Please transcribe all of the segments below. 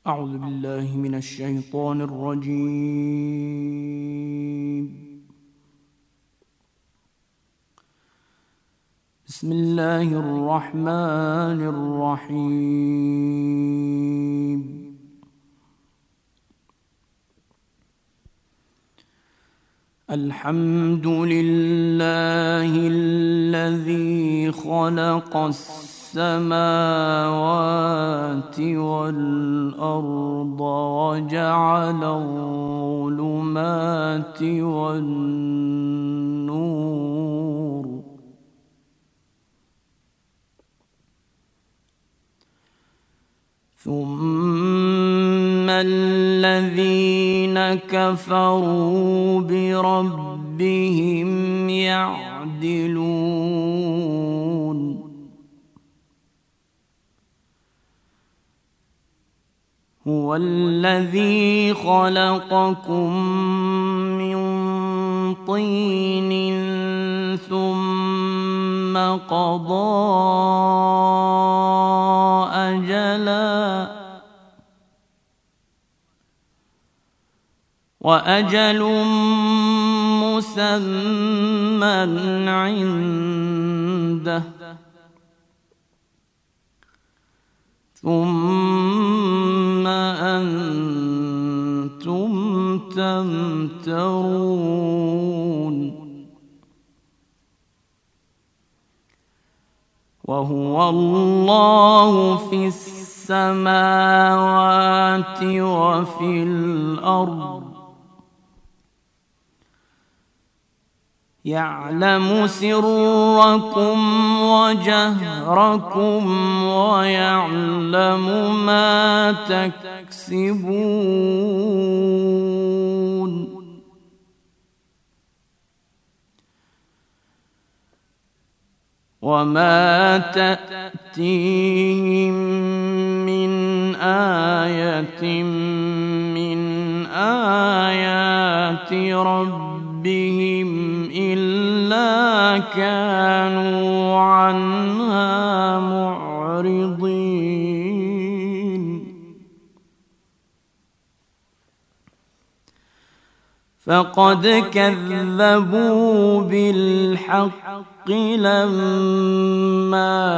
أعوذ بالله من الشيطان الرجيم. بسم الله الرحمن الرحيم. الحمد لله الذي خلق السماوات والأرض وجعل الظلمات والنور ثم الذين كفروا بربهم يعدلون. هو الذي خلقكم من طين ثم قضى أجلا وأجل مسمى عنده ثم أنتم تمترون. وهو الله في السماوات وفي الأرض يعلم سركم وجهركم ويعلم ما تكسبون. وما تأتيهم من آية من آيات ربهم إلا كانوا عنها معرضين. فقد كذبوا بالحق لما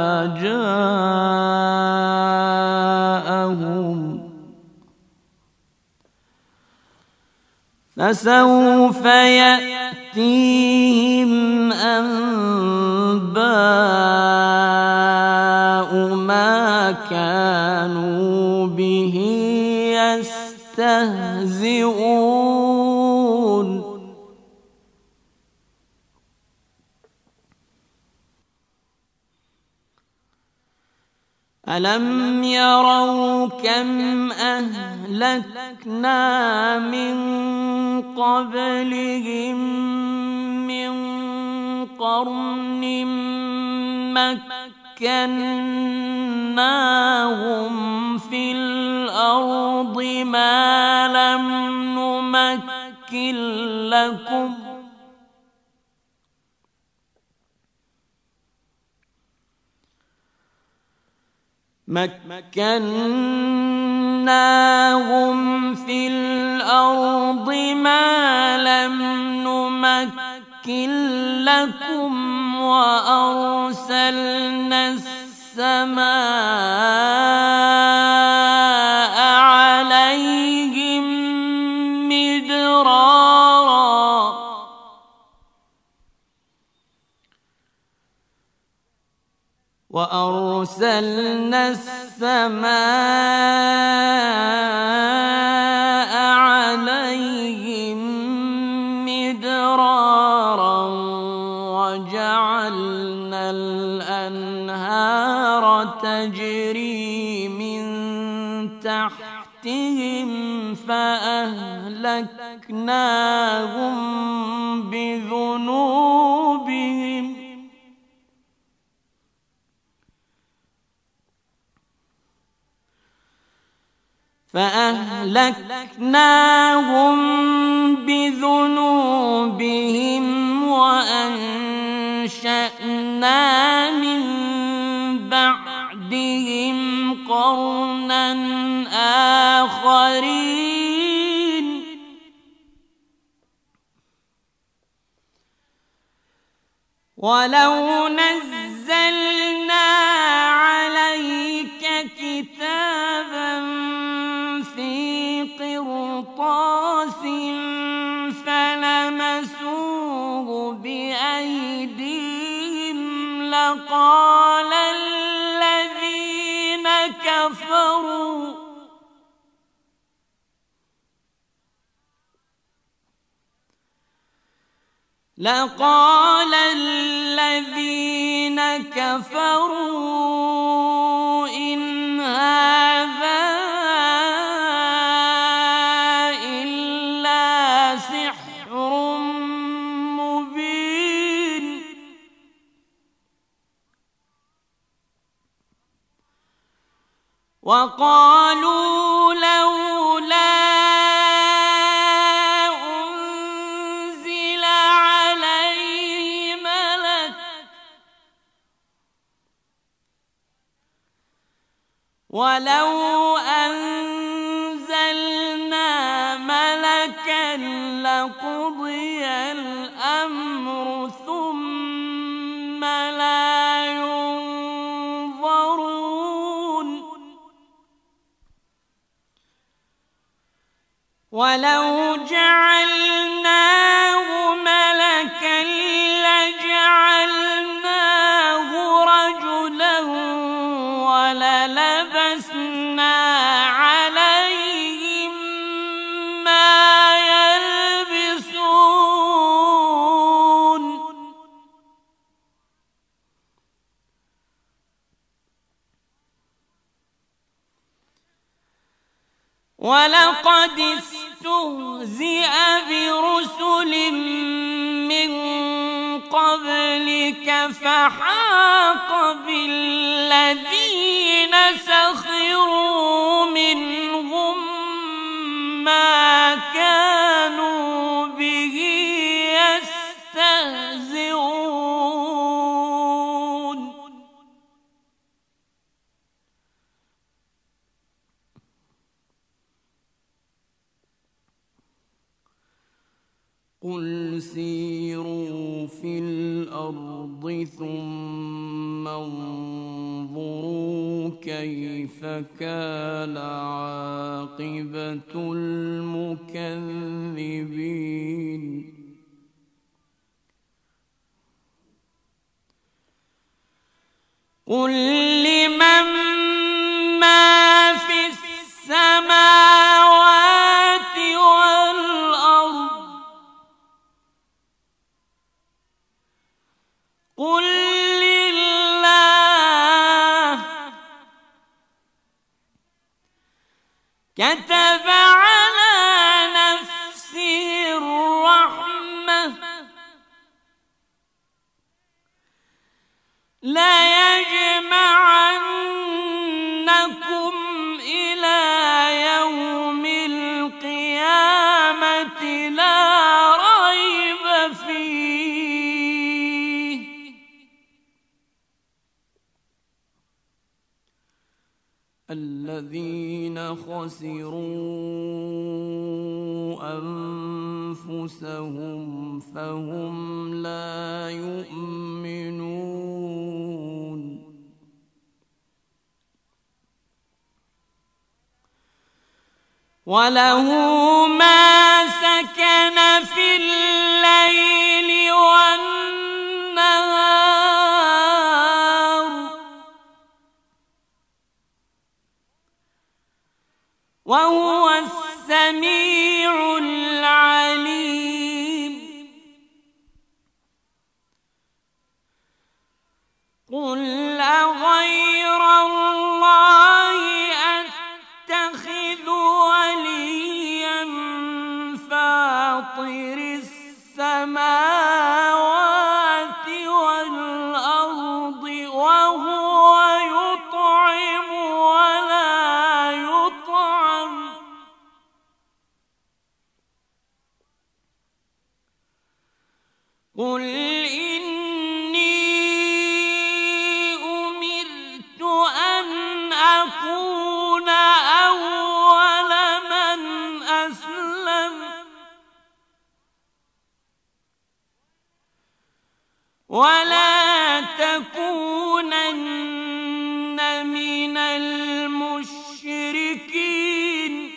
جاءهم فسوف يأتيهم أنباء ما كانوا به يستهزئون. ألم يروا كم أهلكنا من قبلهم من قرن مكناهم في الأرض ما لم نمكن لكم مكناهم في الأرض ما لم نمكن لكم وأرسلنا السماء عليهم مدرارا وأرسلنا السماء عليهم مدرارا وجعلنا الأنهار تجري من تحتهم فأهلكناهم بذنوبهم وأنشأنا من بعدهم قرنا آخرين ولو نزلنا عليك كتابا في قرطاس فلمسوه بأيديهم لقال الذين كفروا إن هذا إلا سحر مبين وقالوا لولا أنزل عليه ملك ولو أنزلنا ملكا لقضي الأمر ثم لا ينظرون ولو جعلناه ملكا لجعلناه رجلا وللبسنا عليهم ما يلبسون ولقد استهزئ برسل من قبلك فحاق بالذين سخروا منهم ما كانوا به يستهزئون قل سيروا في الأرض ثم انظروا كيف كان عاقبة المكذبين قل لمن ما في السماوات والأرض قل لله كتب على نفسه الرحمة ليجمعنكم إلى يوم القيامة لا ريب فيه الذين خسروا أنفسهم فهم لا يؤمنون وله ما سكن في الليل والنهار وهو السميع العليم قل أغير الله أتخذ وليا فاطر السماوات والأرض وهو يطعم ولا يطعم قل إني أمرت أن أكون أول ولا تكونن من المشركين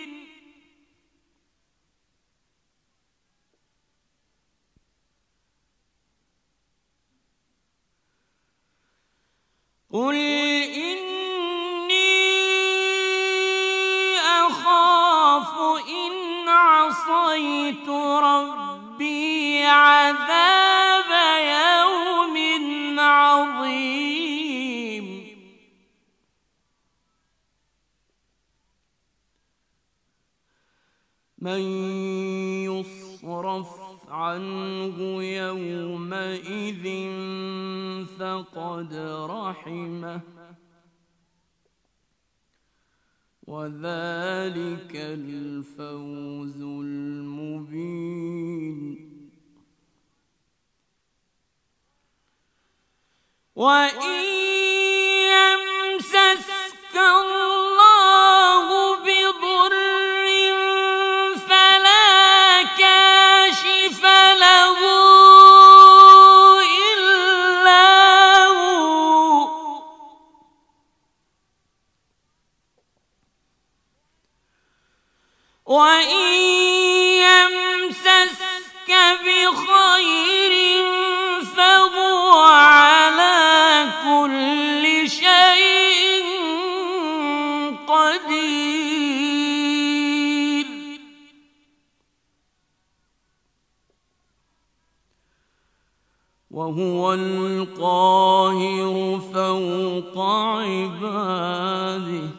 قل إني أخاف إن عصيت ربي عذاب يوم عظيم من يصرف عنه يومئذ فقد رحمه وذلك الفوز المبين وإن يمسسك الله بضر فلا كاشف له إلا هو وإن يمسسك بخير فهو على كل شيء قدير وهو القاهر فوق عباده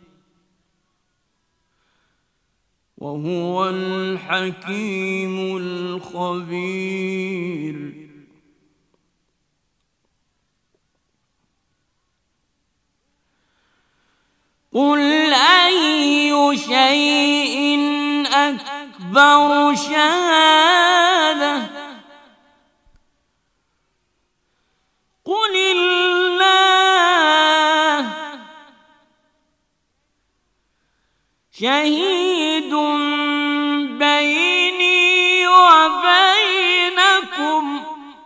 وهو الحكيم الخبير قل أي شيء أكبر شهادة قل الله شهيد بيني وبينكم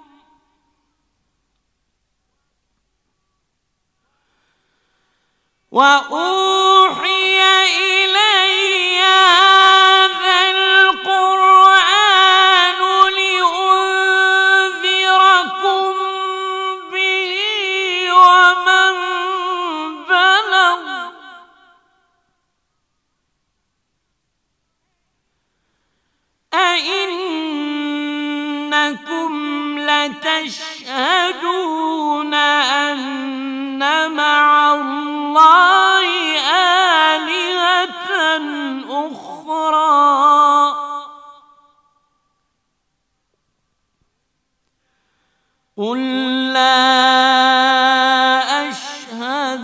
وأوحي إلي هذا القرآن لأنذركم به ومن بلغ أئنكم لتشهدون أن مع الله آلهة أخرى قل لا أشهد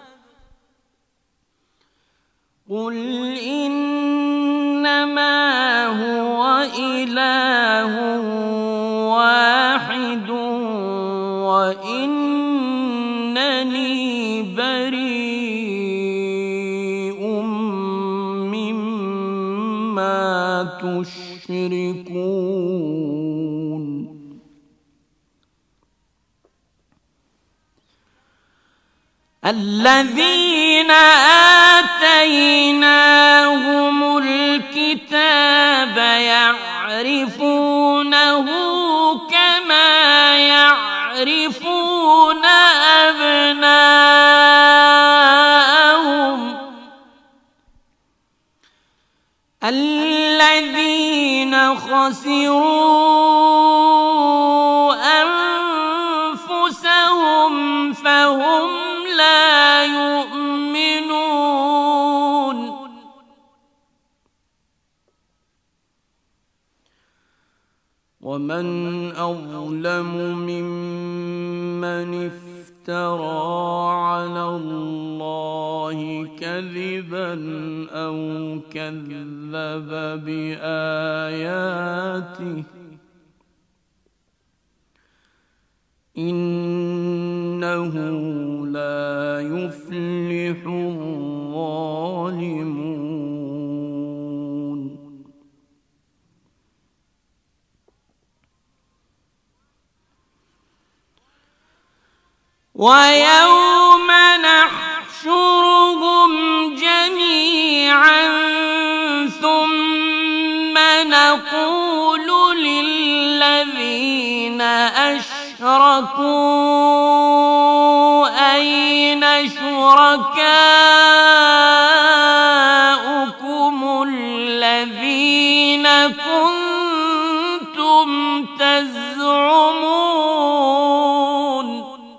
قل إنما هو إله واحد وإنني بريء مما تشركون الذين آتيناهم الكتاب يعرفونه كما يعرفون أبناءهم الذين خسروا أنفسهم فهم لا يؤمنون ومن أظلم ممن افترى على الله كذبا أو كذب بآياته إنه لا يفلح الظالمون ويوم نحشرهم جميعا ثم نقول للذين أشركوا أين شركاؤكم الذين كنتم تزعمون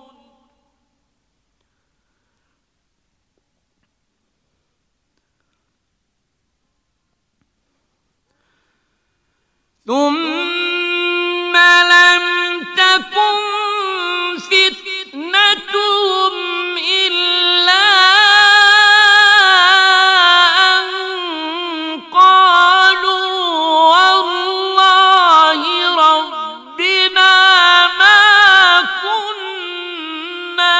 ثم لم تكن فتنتهم إلا أن قالوا والله ربنا ما كنا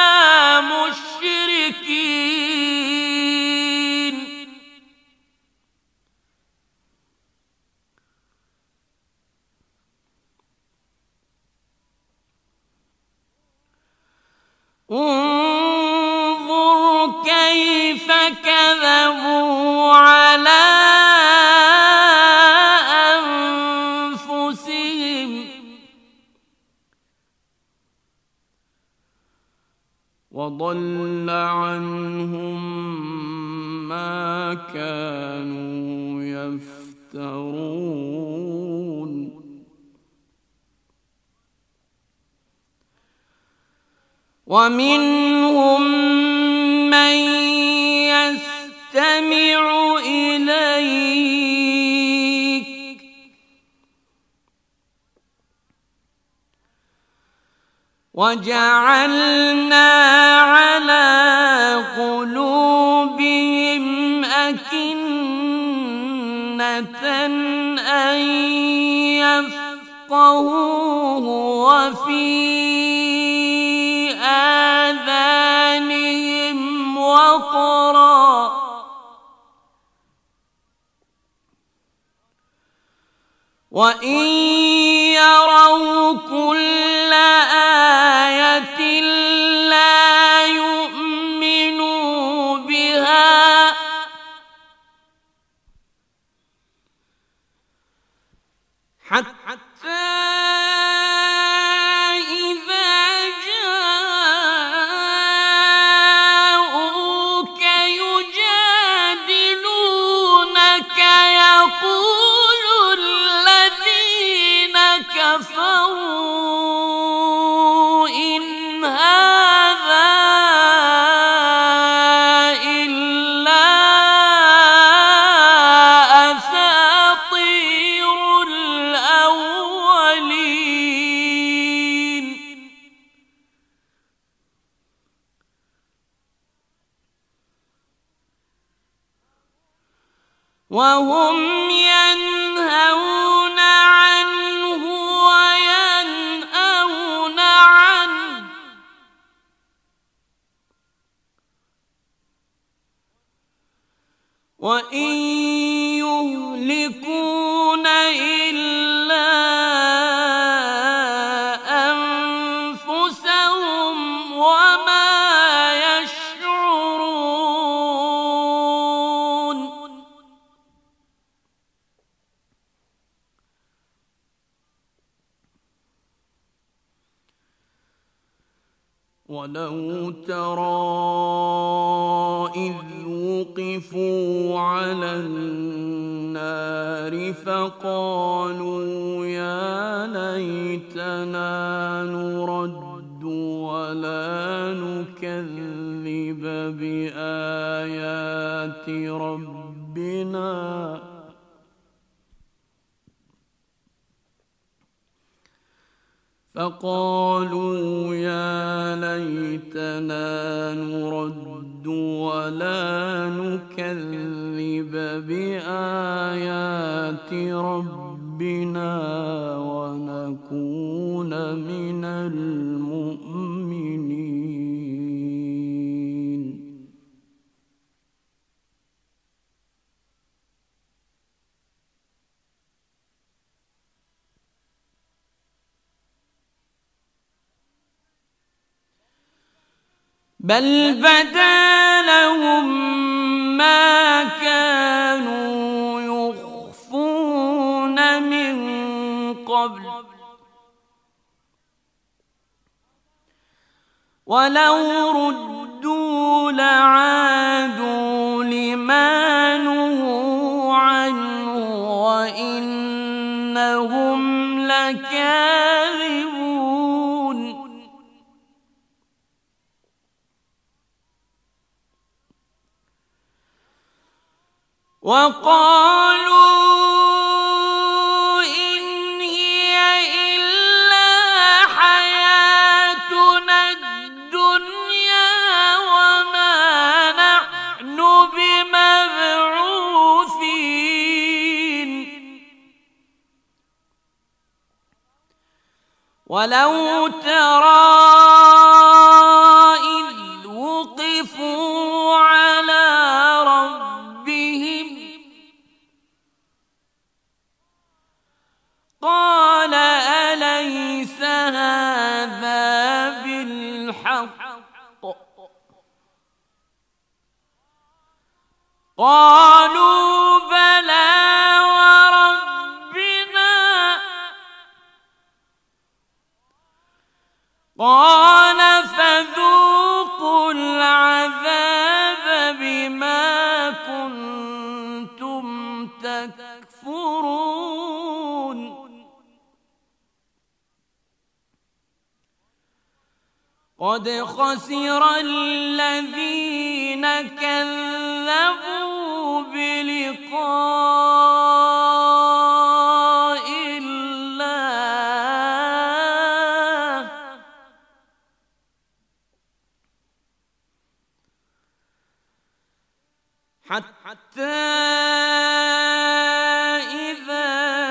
مشركين انظر كيف كذبوا على أنفسهم وضل عنهم ما كانوا يفترون ومنهم من يستمع إليك وجعلنا على قلوبهم أكنة أن يفقهوه وفي آذانهم وقرا وإن يروا كل آية لا يؤمنوا بها حتى كفروا إن هذا إلا أساطير الأولين وهم ينهون عنه وينأون عنه وإن يهلكون إلا أنفسهم وما يشعرون ولو ترى إذ وقفوا على النار فقالوا يا ليتنا نرد ولا نكذب بآيات ربنا فقالوا يا ليتنا نرد ولا نكذب بآيات ربنا ونكون من المؤمنين بل بدا لهم ما كانوا يخفون من قبل ولو ردوا لعادوا لما نهوا عنه وإنهم لكاذبون وقالوا إن هي إلا حياتنا الدنيا وما نحن بمبعوثين ولو ترى إذ وقفوا على ربهم قال أليس هذا بالحق قالوا بلى وربنا قال فذوقوا العذاب بما كنتم تكفرون قد خسر الذين كذبوا بلقاء الله حتى إذا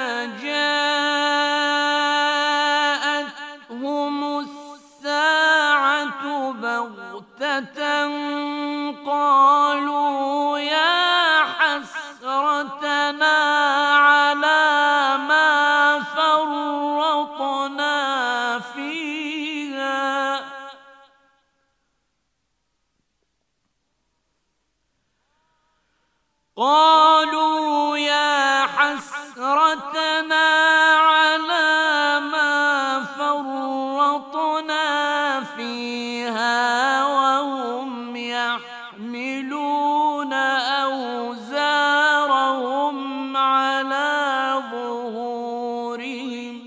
جاءتهم الساعة بغتة قالوا يا حسرتنا على ما فرطنا فيها قالوا يا حسرتنا على ما فرطنا فيها وهم يحملون أوزارهم على ظهورهم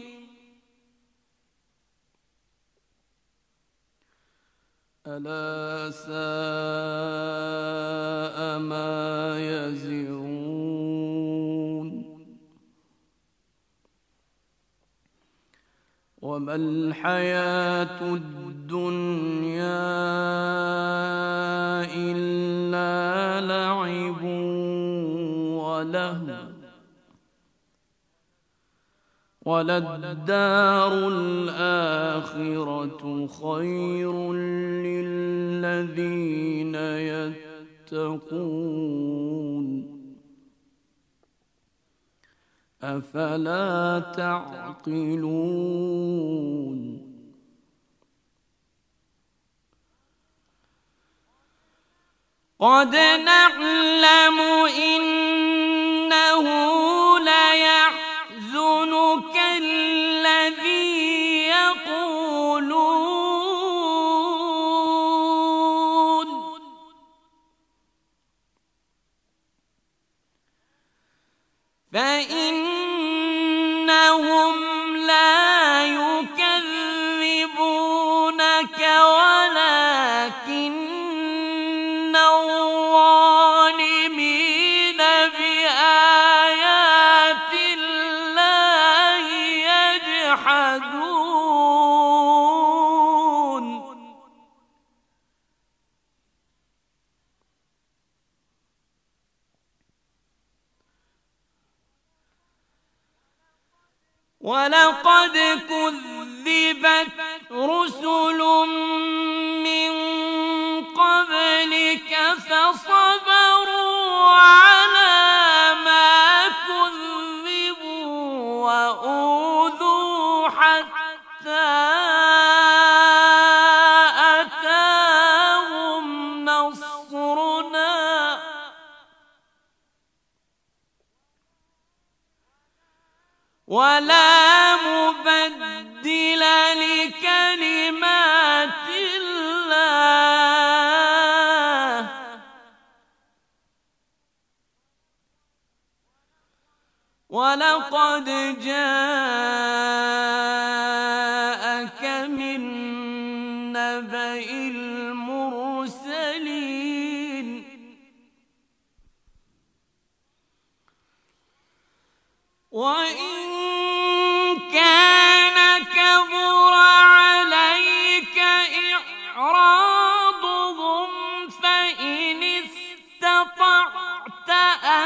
ألا ساء ما يزرون وما الحياة الدنيا إلا لعب ولهو وللدار الآخرة خير للذين يتقون أفلا تعقلون قد نعلم إنه ليحزنك الذي يقولون فإنهم لا يكذبونك ولكن الظالمين بآيات الله يجحدون ولقد كذبت رسل من قبلك فصبروا على ما كذبوا وأوذوا حتى أتاهم ولا مبدل لكلمات الله ولقد جاءك من نبأ المرسلين وإن كان كبر عليك إعراضهم فإن استطعت أن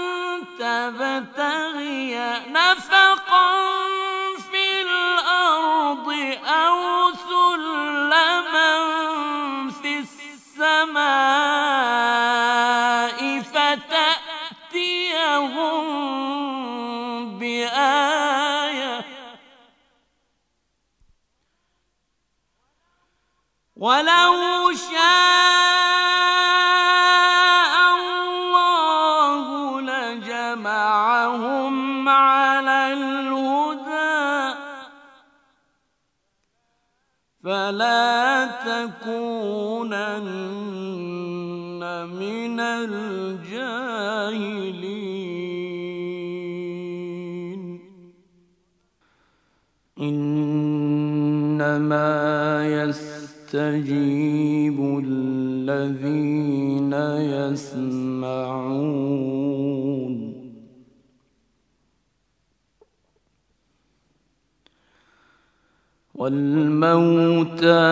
تبتغي نفقا في الأرض أو سلما في السماء فتأتيهم بآية ولو شاء الله لجمعهم على الهدى فلا تكونن من الجاهلين إنما يستجيب الذين يسمعون والموتى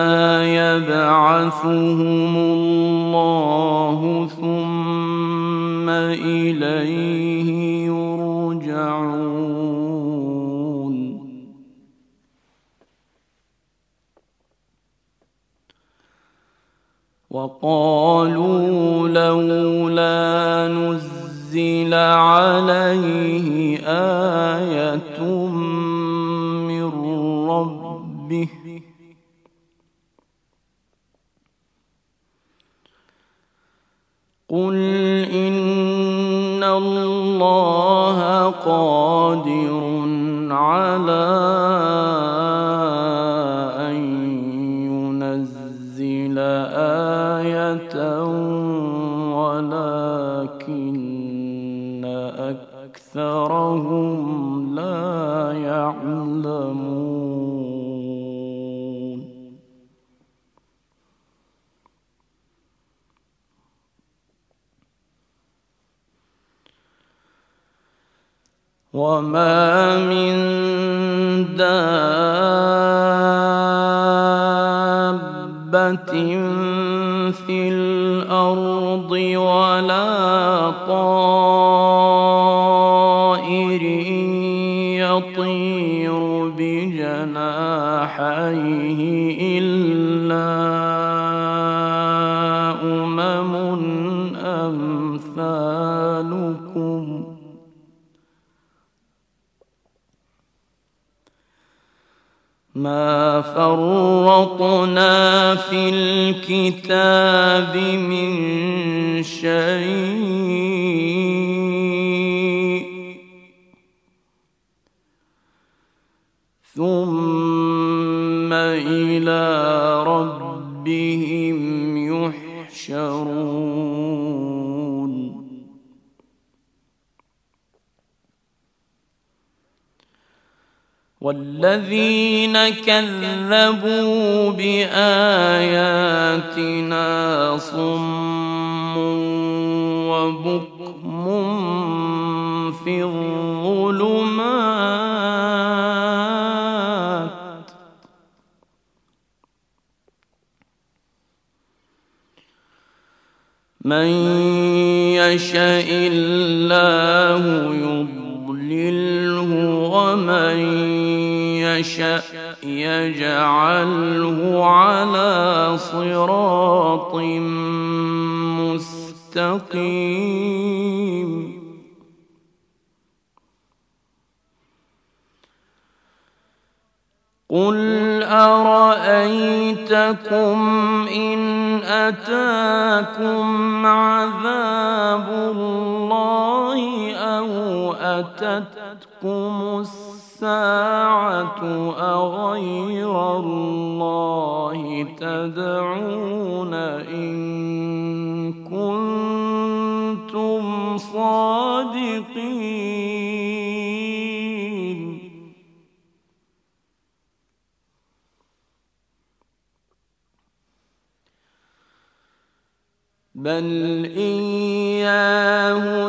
يبعثهم الله ثم إليه يرجعون وقالوا لولا نزل عليه آية من ربه قل إن الله قادر على أن ينزل آية ولكن أكثرهم لا يعلمون وما من دابة في الأرض ولا طائر يطير بجناحيه إلا أمم أمثالكم ما فرطنا في الكتاب من شيء ثم إلى ربهم يحشرون والذين كذبوا بآياتنا صم وبكم في الظلمات من يشاء الله يضلله ومن يشاء يجعله على صراط مستقيم قل أرأيتكم إن أتاكم عذاب الله أو أتتكم الساعة أغير الله تدعون إن كنتم صادقين بل إياه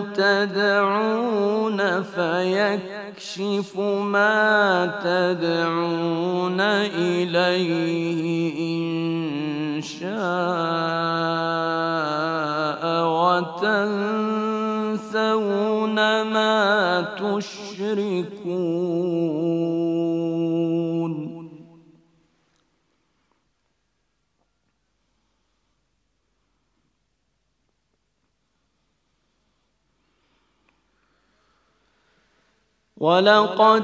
تدعون فيكشف ما تدعون إليه إن شاء وتنسون ما تشركون ولقد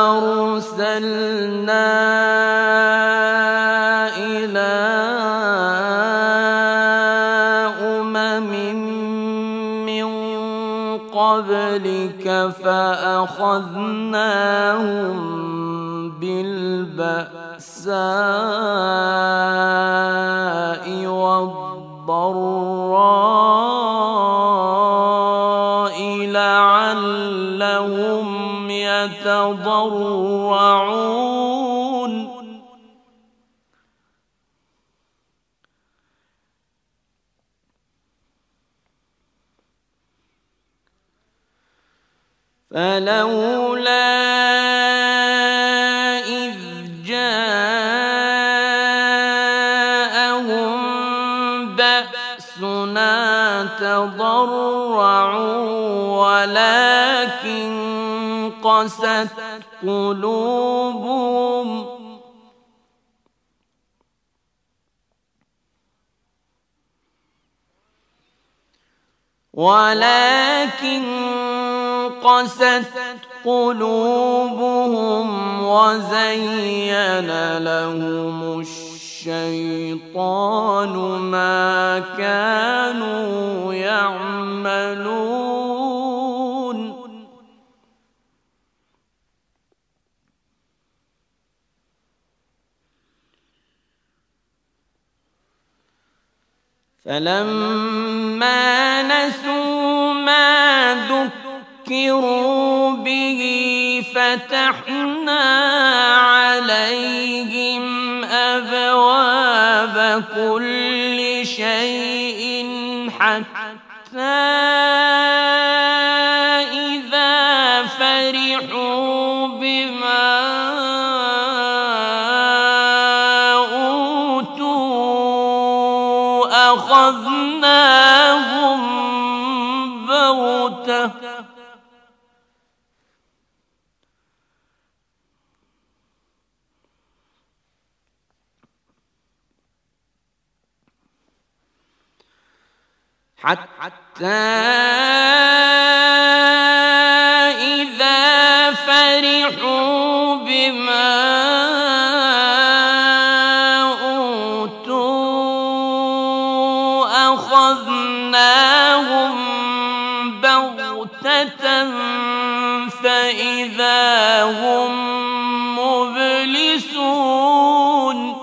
أرسلنا إلى أمم من قبلك فأخذناهم بالبأساء والضراء لعلهم يتضرعون فلولا إذ جاءهم بأسنا تضرعوا ولكن قست قلوبهم وزين لهم الشيطان ما كانوا يعملون فلما نسوا ما ذكروا به فتحنا عليهم أبواب كل شيء حتى إذا فرحوا بما أخذناهم بغتة حتى إذا فرحوا بما أخذناهم بغتة فإذا هم مبلسون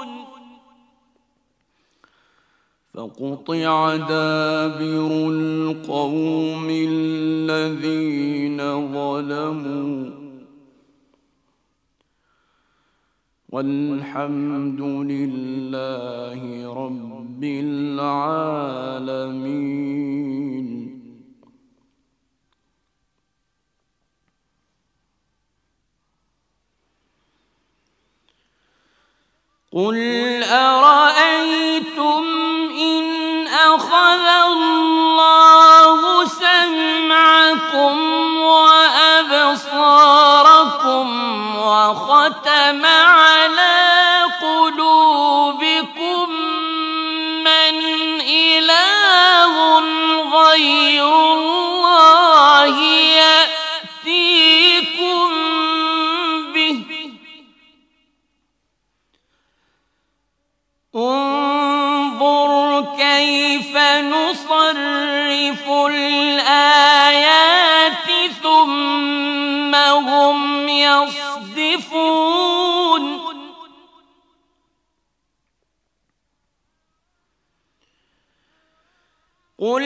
فقطع دابر القوم الذين ظلموا والحمد لله رب العالمين. قل أرأيتم إن أخذ الله سمعكم وأبصاركم وختم على قلوبكم من إله غير الله يأتيكم به انظر كيف نصرف الآيات ثم يصدفون قل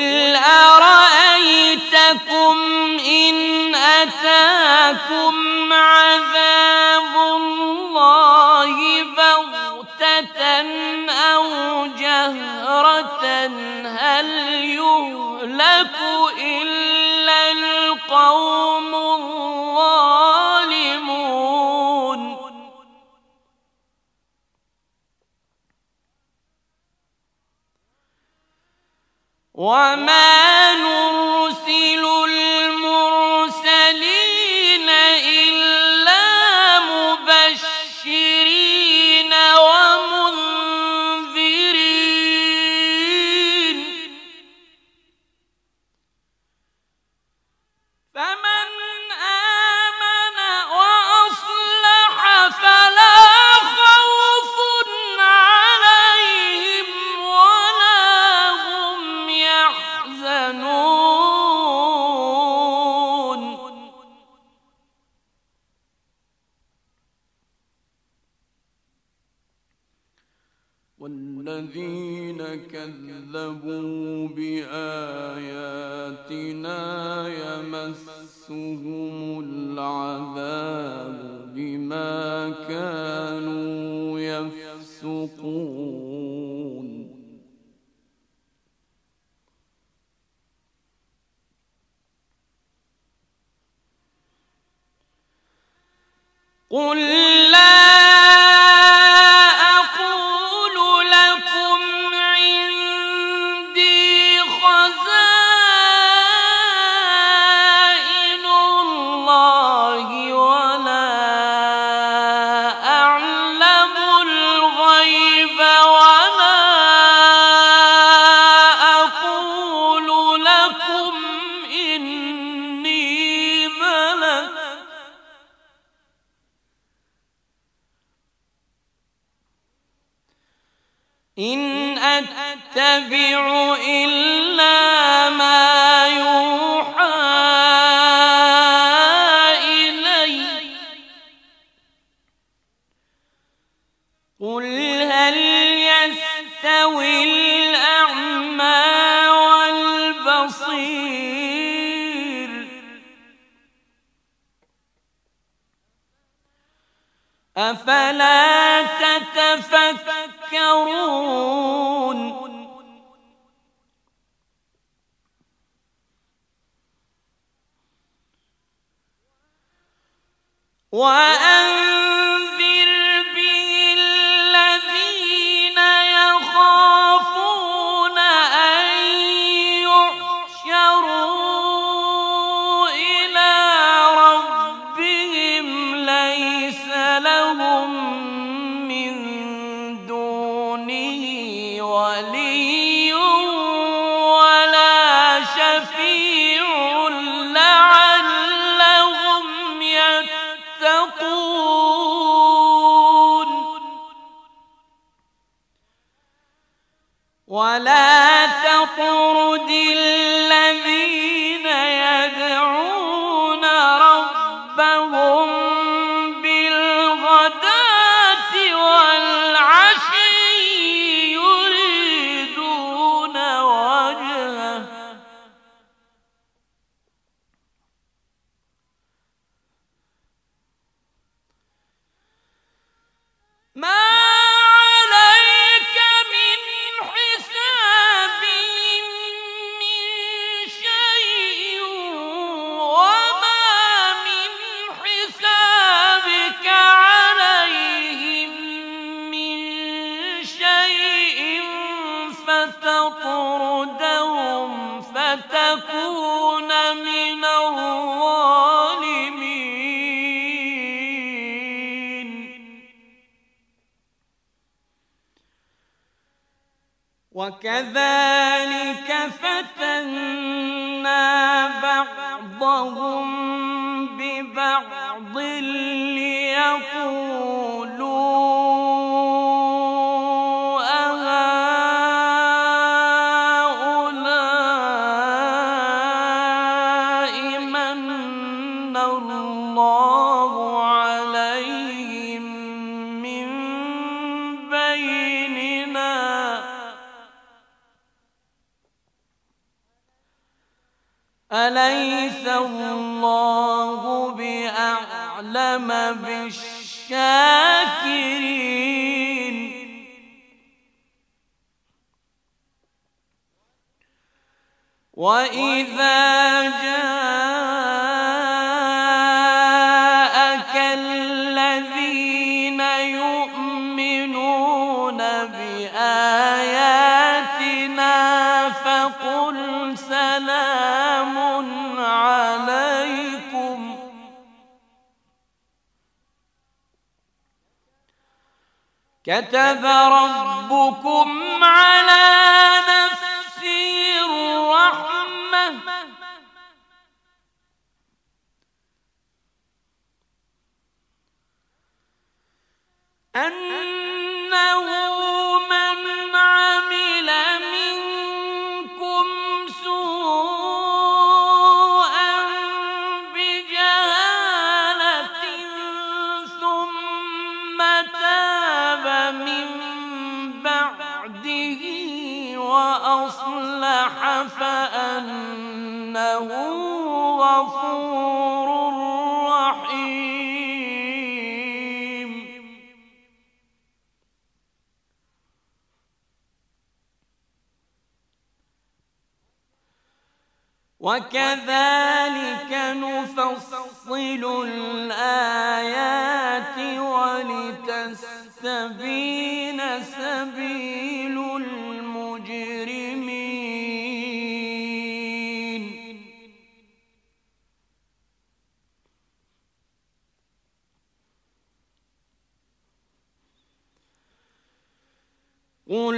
أرأيتكم إن أتاكم عذاب الله بغتة أو جهرة هل يهلك إلا القوم الظالمون وما نرسل المرسلين إلا مبشرين ومنذرين فمن آمن وأصلح فلا خوف عليهم ولا هم يحزنون والذين كذبوا بآياتنا يمسهم العذاب بما كانوا يفسقون قل لا أقول لكم عندي خزائن الله ولا أعلم الغيب ولا أقول لكم إني ملك إن أتبع إلا ما يوحى إلي قل هل يستوي الأعمى والبصير أفلا تتفكرون وأنذر به الذين يخافون أن يحشروا إلى ربهم ليس لهم من دونه ولي ولا شفيع لعلهم يتقون ولا تطرد الذين يدعون ربهم بالغداة والعشي يريدون وجهه ما عليك من حسابهم من شيء وما من حسابك عليهم من شيء فتطردهم فتكون من الظالمين وكذلك فتنا بعضهم ببعض ليقولوا أهؤلاء من الله بالشاكرين وإذا جاءك الذين يؤمنون بآياتنا فقل سلام عليكم كتب ربكم على نفسه الرحمة أنه من عمل منكم سوءا بجهالة ثم تاب من بعده وأصلح فأنه غفور رحيم وكذلك نفصل الآيات ولتستبين سبيل المجرمين قل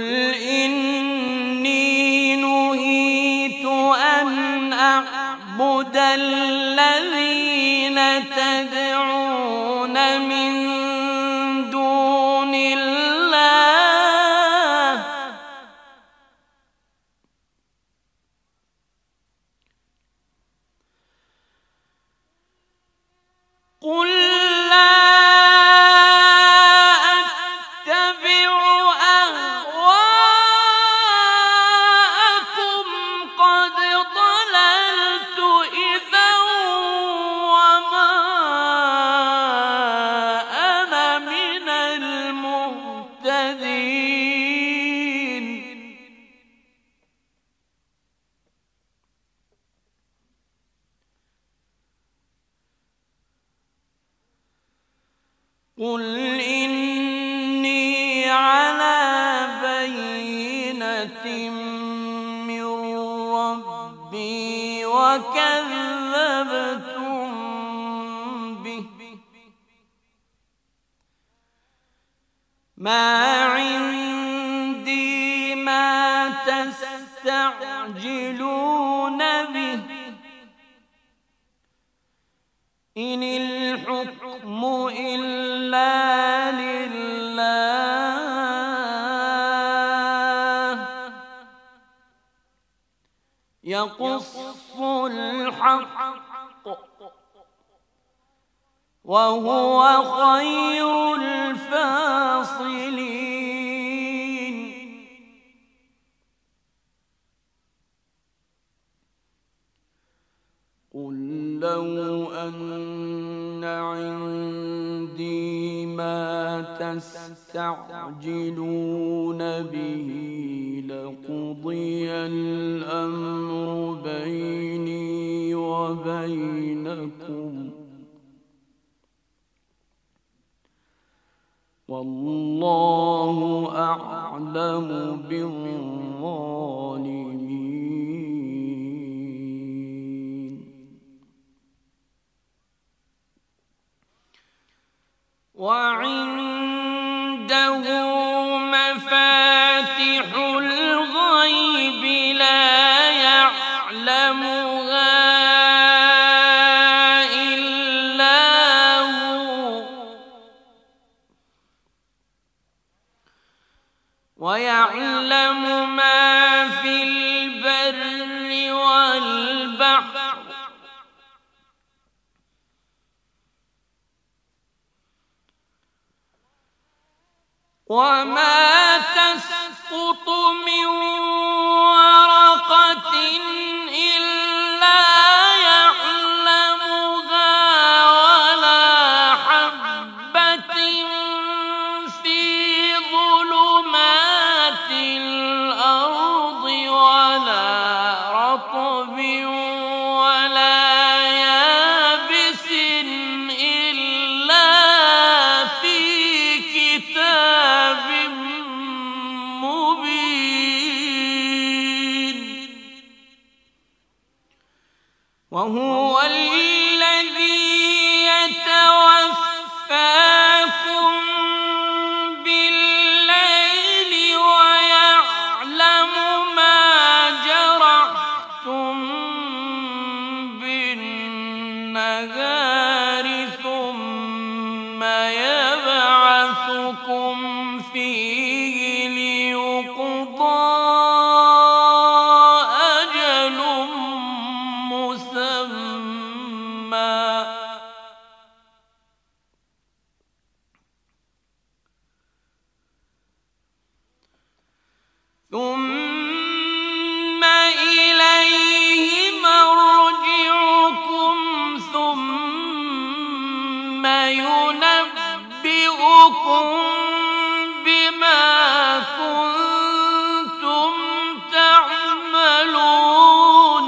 إني نهيت أن أعبد الذين تدعون من دون الله قل لا أتبع أهواءكم قد ضللت إذا وما أنا من المهتدين قل إني على بينة من ربي وكذبتم به ما عندي ما تستعجلون به إن الحكم إلا لله يقص الحق وهو خير الفاصلين قل لو أن عندي ما تستعجلون به لقضي الأمر بيني وبينكم والله أعلم بالظالمين وعنده مفاتح الغيب لا يعلمها إلا هو ويعلم ما في البر والبحر وما تسقط من ورقة إلا يعلمها ولا النهار ثم يبعثكم فيه ليقضى أجل مسمى ثم إليه مرجعكم ثم ينبئكم بما كنتم تعملون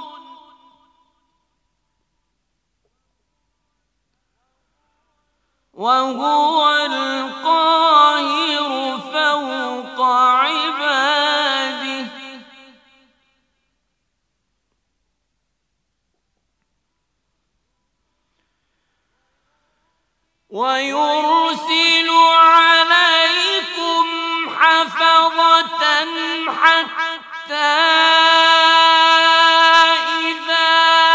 وهو القاهر فوق عباده ويرسل عليكم حفظة حتى إذا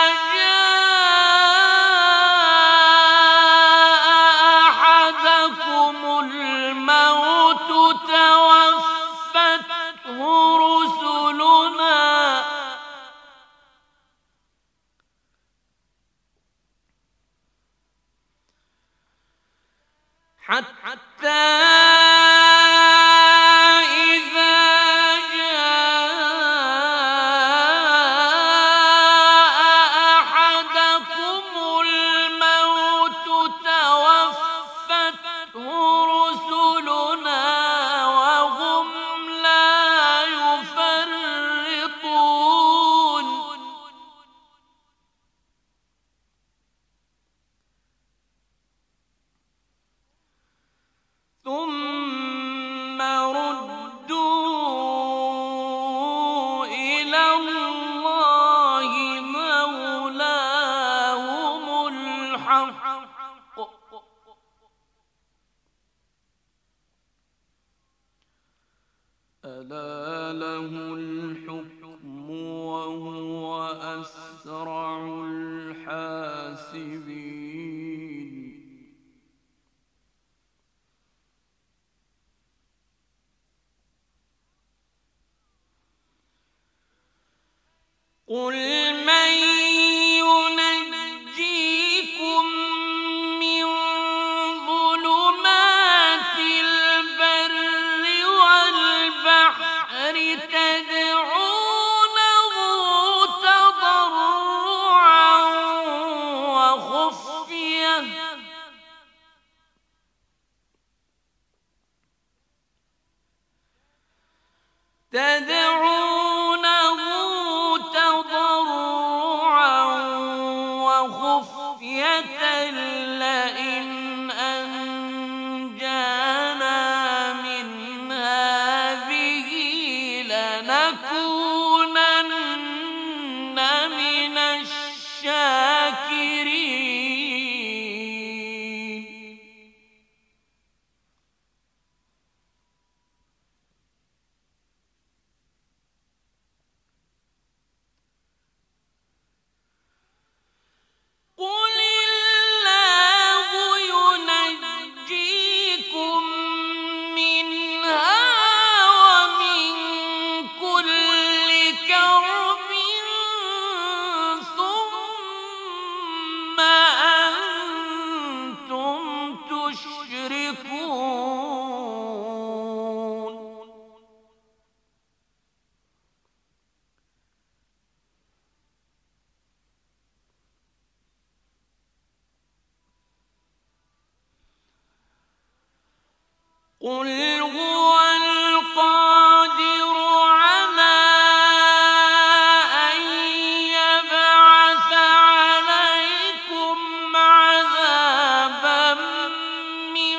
جاء أحدكم الموت توفته رسلنا حتى إذا جاء أحدكم الموت توفته رسلنا وهم لا يفرطون ثم ردوا إلى الله مولاهم الحق ألا له الحكم وهو أسرع الحاسبين قل من ينجيكم من ظلمات البر والبحر تدعونه تضرعا وخفية لئن أنجانا من هذه لنكونن من الشاكرين قل الله ينجيكم منها ومن كل كرب ثم أنتم تشركون قل هو القادر على أن يبعث عليكم عذابا من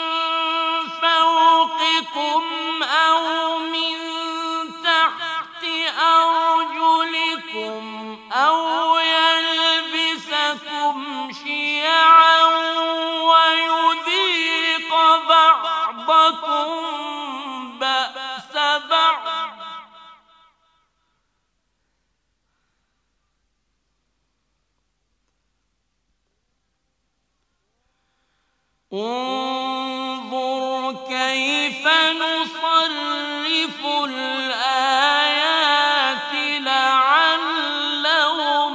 فوقكم أو من تحت أرجلكم أو يلبسكم شيعا ويذيق بعضكم بأس بعض انظر كيف نصرف الآيات لعلهم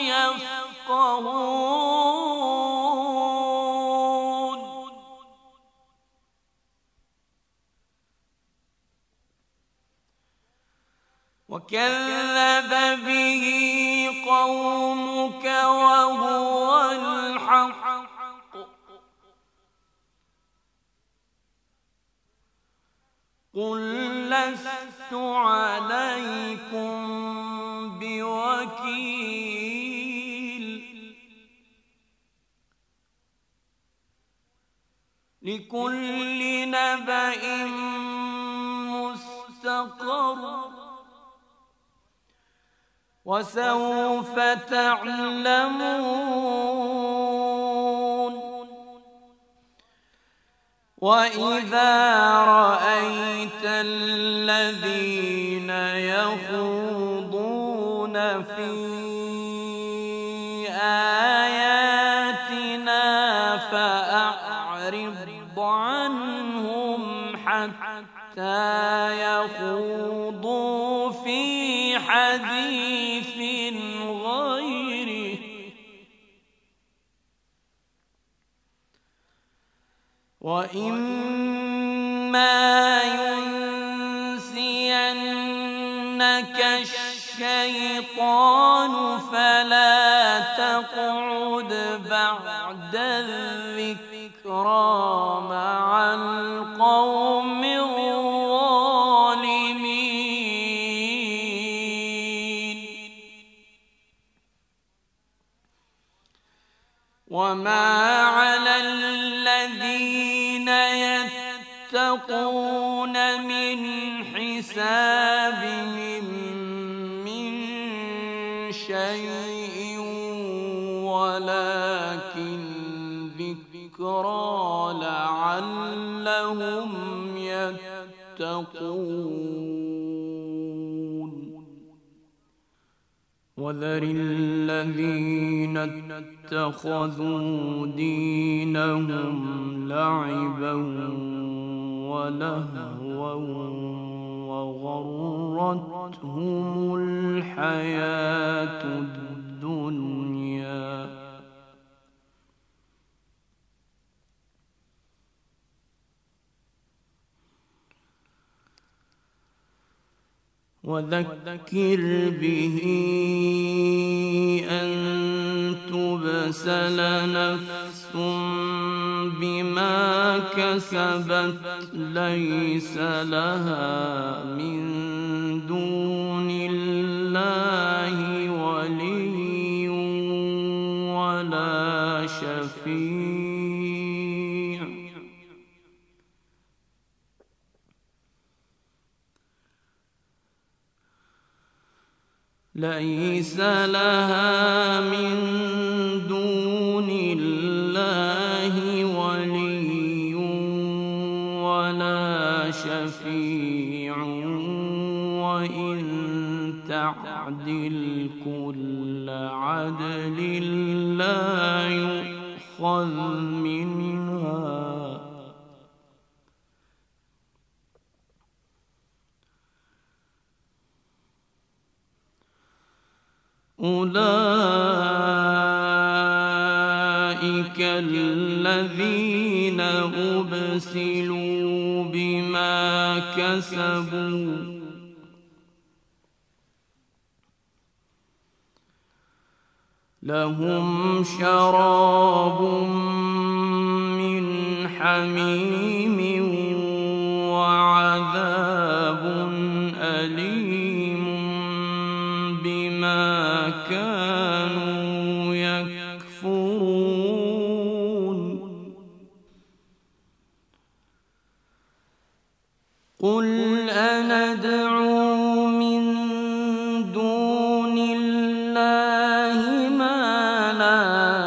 يفقهون وكذب به قومك وهو الحق قل لست عليكم بوكيل لكل نبأ مستقر وسوف تعلمون وإذا رأيت الذين يخوضون في آياتنا فأعرض عنهم حتى يخوضوا في حديث غيره وإما ينسينك الشيطان فلا تقعد بعد الذكرى مع القوم الظالمين وما على الذين يتقون من حسابهم من شيء ولكن ذكرى لعلهم يتقون وذر الذين اتخذوا دينهم لعبا ولهوا وغرتهم الحياة الدنيا وذكر به أن تبسل نفس بما كسبت ليس لها من دون الله ولي ولا شفيع ليس لها من دون الله ولي ولا شفيع وإن تعدل كل عدل لا يؤخذ منها أولئك الذين أبسلوا بما كسبوا لهم شراب من حميم وعذاب أليم بما كانوا يكفرون قل أندعو من دون الله ما لا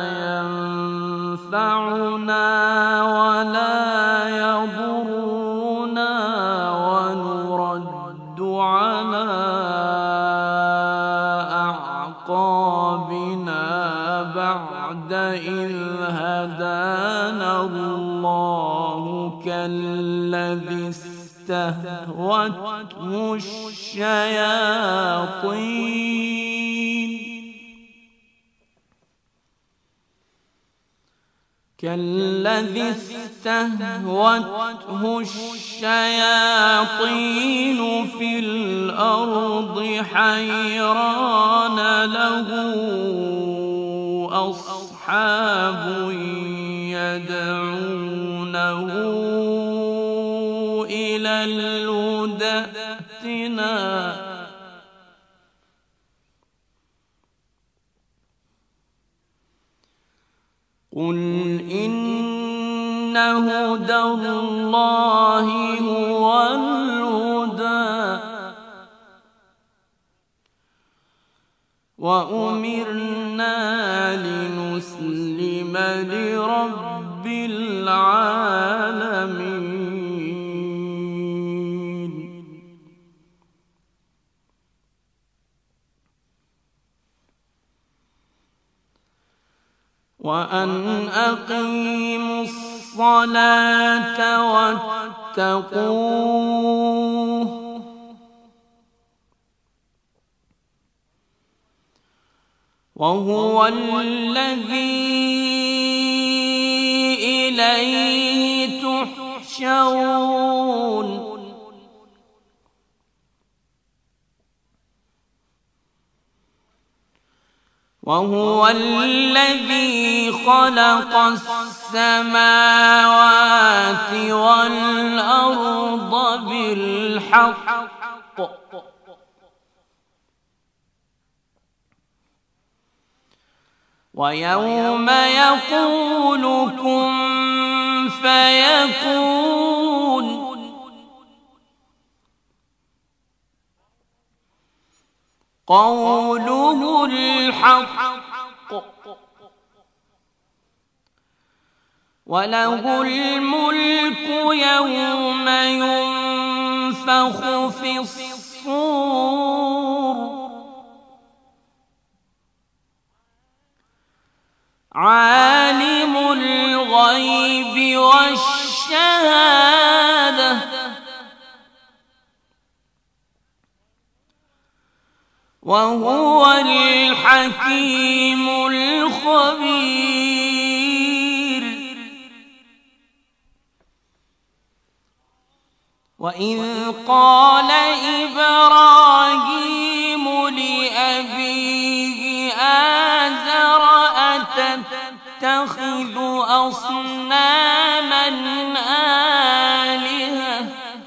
ينفعنا ولا يضرنا ونرد على أعقابنا بعد إذ هدانا الله كالذي استهوته الشياطين في الأرض حيران له أصحاب يدعونه إلى الهدى ائتنا قل إن هدى الله هو الهدى وأمرنا لنسلم لرب العالمين وأن أقيموا الصلاة واتقوه وهو الذي إليه تحشرون وهو الذي خلق السماوات والأرض بالحق ويوم يقول كن فيكون قوله الحق وله الملك يوم ينفخ في الصور عالم الغيب والشهادة وهو الحكيم الخبير وإذ قال إبراهيم لأبيه آزر أتتخذ أصناما آلهة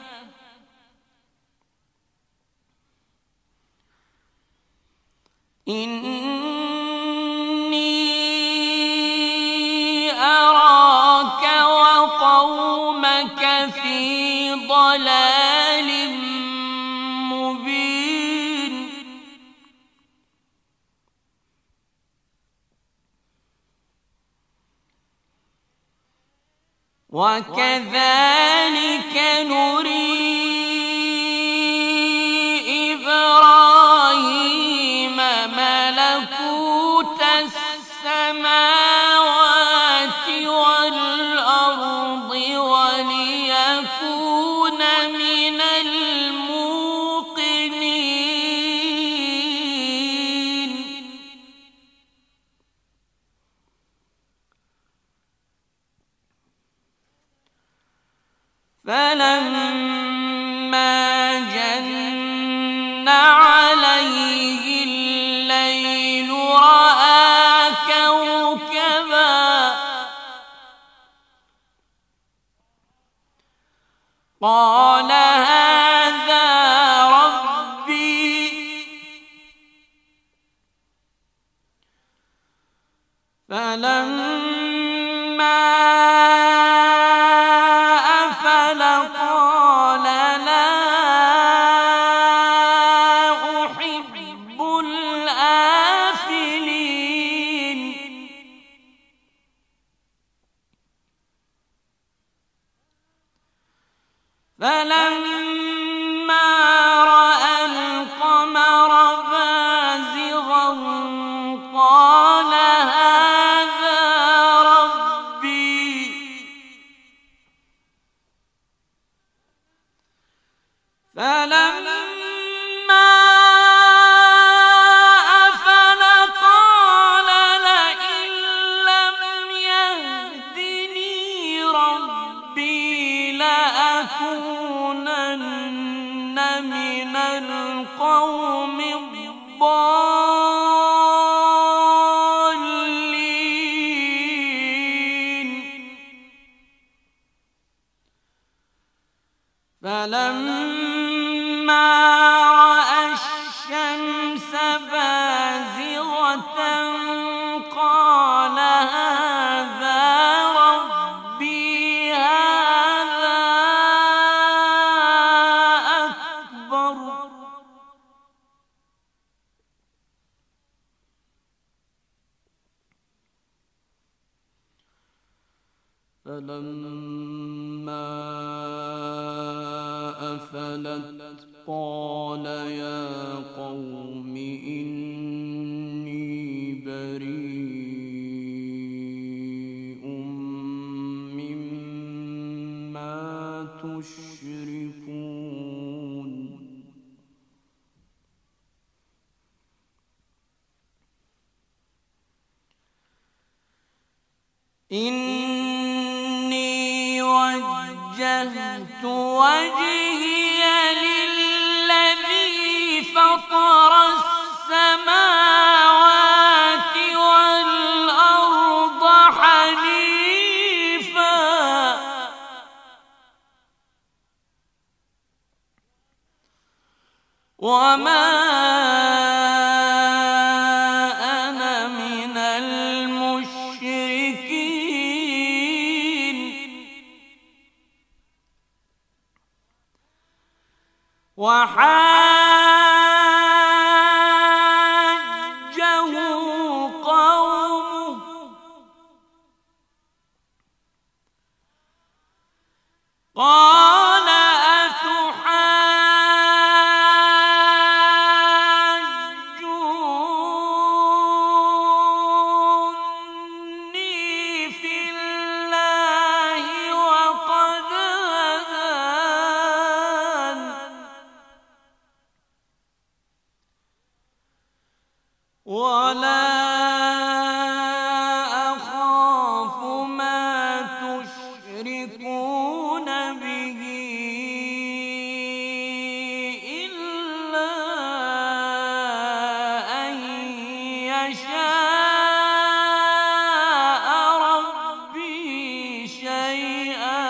إني أراك وقومك في ضلال مبين وكذلك نري إبراهيم ملكوت السماوات والأرض وليكون من الموقنين فلما جن عليه الليل رأى كوكبا قال هذا ربي فلما أفل قال لا أحب الآفلين فلما رأى القمر بازغا قال هذا ربي لأكونن من القوم الضالين. فلما رأى الشمس بازغة قال هذا ربي هذا أكبر. فلما أفلت قال يا قوم إني بريء مما تشركون. إني وجهت وجهي للذي فطر السماوات والأرض حنيفا وما أنا من المشركين. وحاجه قومه قال أتحاجوني في الله وقد هدان ولا أخاف ما تشركون به إلا أن يشاء ربي شيئا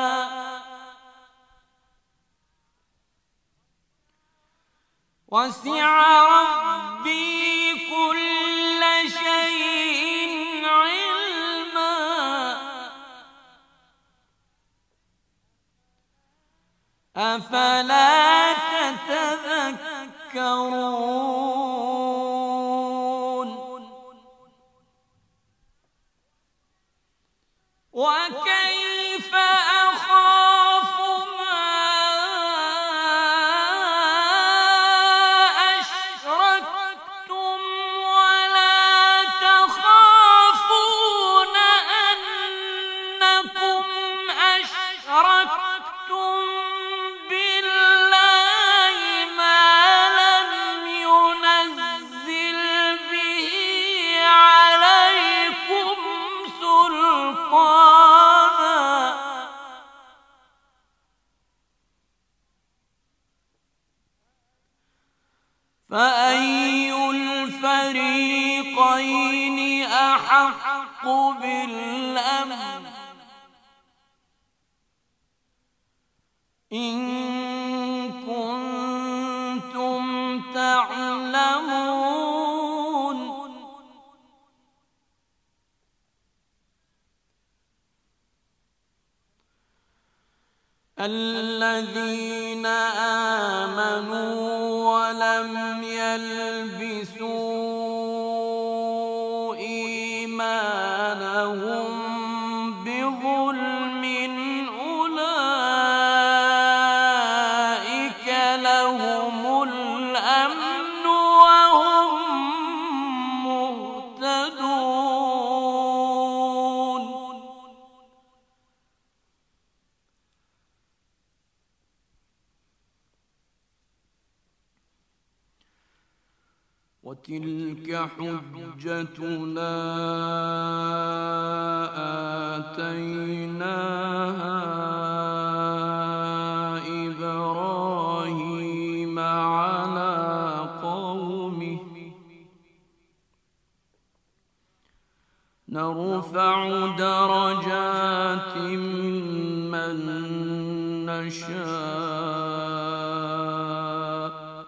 وسع ربي كل شيء علما أفلا تتذكرون. وكيف أخاف ما أشركتم ولا تخافون أنكم أشركتم بالله ما لم ينزل به عليكم سلطانا فأي الفريقين أحق بالأمن إن كنتم تعلمون. الذين آمنوا ولم يلبسوا إيمانهم بظلم أولئك لهم الأمن وهم مهتدون. وتلك حجتنا آتيناها درجات من نشاء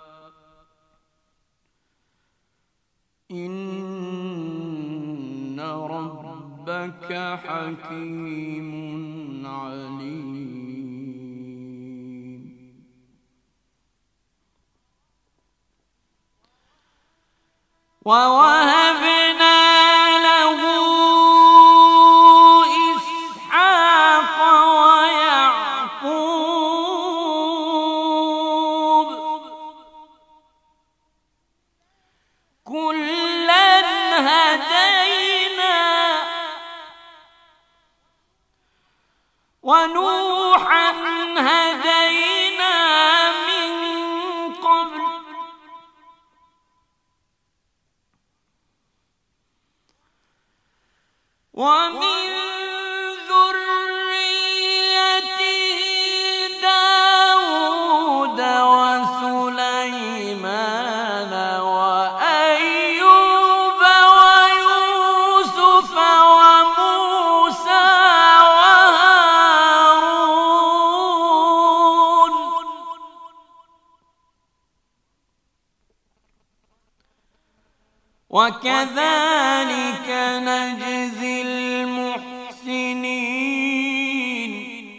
إن ربك حكيم عليم. ووهبنا له إسحاق ويعقوب كلا هدينا ونوحا هدينا من قبل ومن ذريته داود وسليمان وأيوب ويوسف وموسى وهارون وكذلك نجزي المحسنين.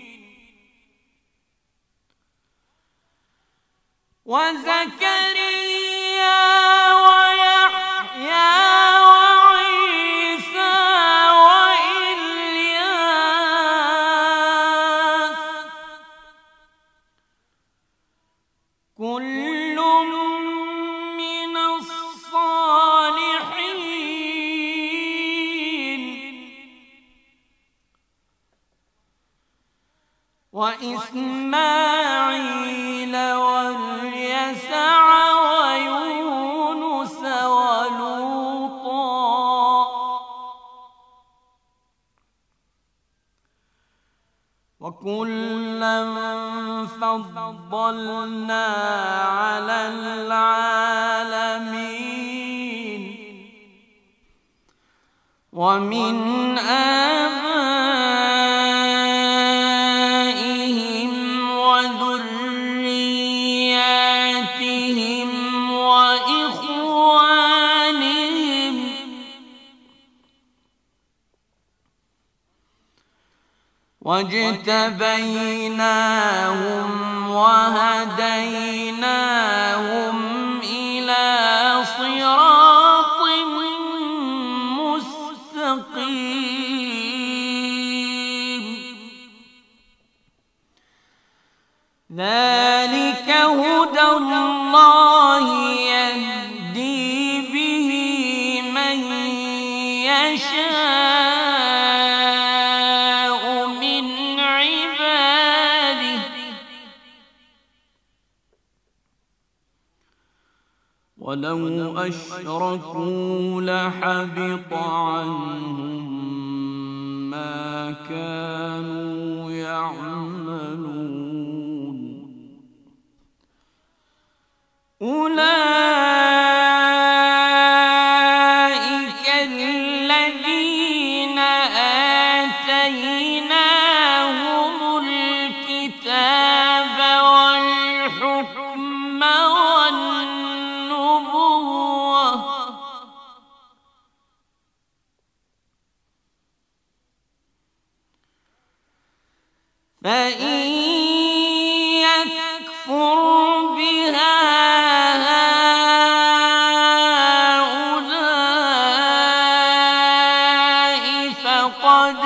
وزكريا ويحيى وعيسى وإلياس كل من الصالحين. وإسماعيل واليسع ويونس ولوطا وكلا فضلنا على العالمين. ومن آبائهم وذرياتهم وإخوانهم واجتبيناهم وهديناهم إلى صراط مستقيم. ذلك هدى الله يهدي به من يشاء من عباده ولو أشركوا لحبط عنهم ما كانوا يعملون. أولئك الذين آتيناهم الكتاب والحكم والنبوة فإن يكفر بها هؤلاء فقد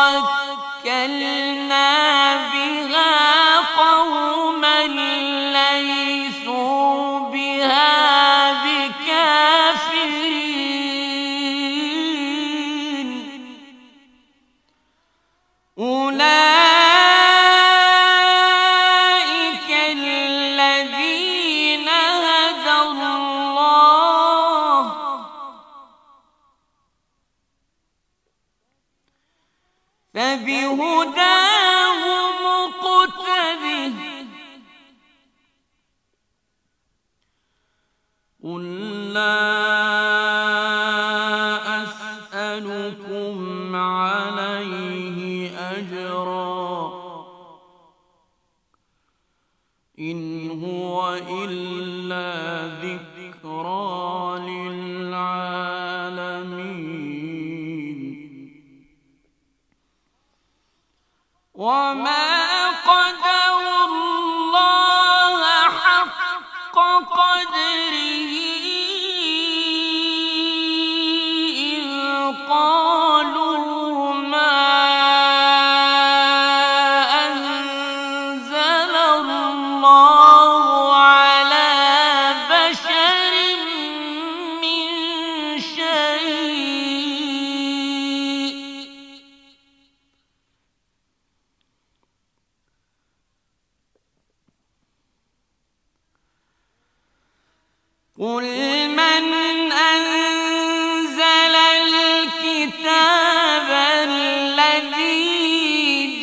وكلنا بها قوما ليسوا بها بكافرين. أولئك الذين هدى الله فبهداه مقتده. قل لا أسألكم عليه إن هو إلا ذكرى للعالمين وما قدروا الله حق قدره إذ قالوا ما أنزل الله على بشر من شيء قل من أنزل الكتاب الذي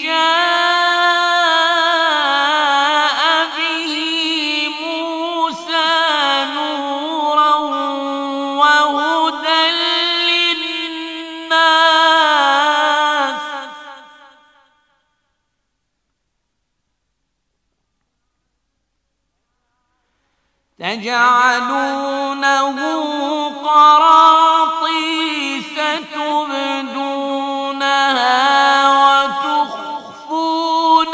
جاء به موسى نورا وهدى للناس تجعلونه قراطيس تبدونها وتخفون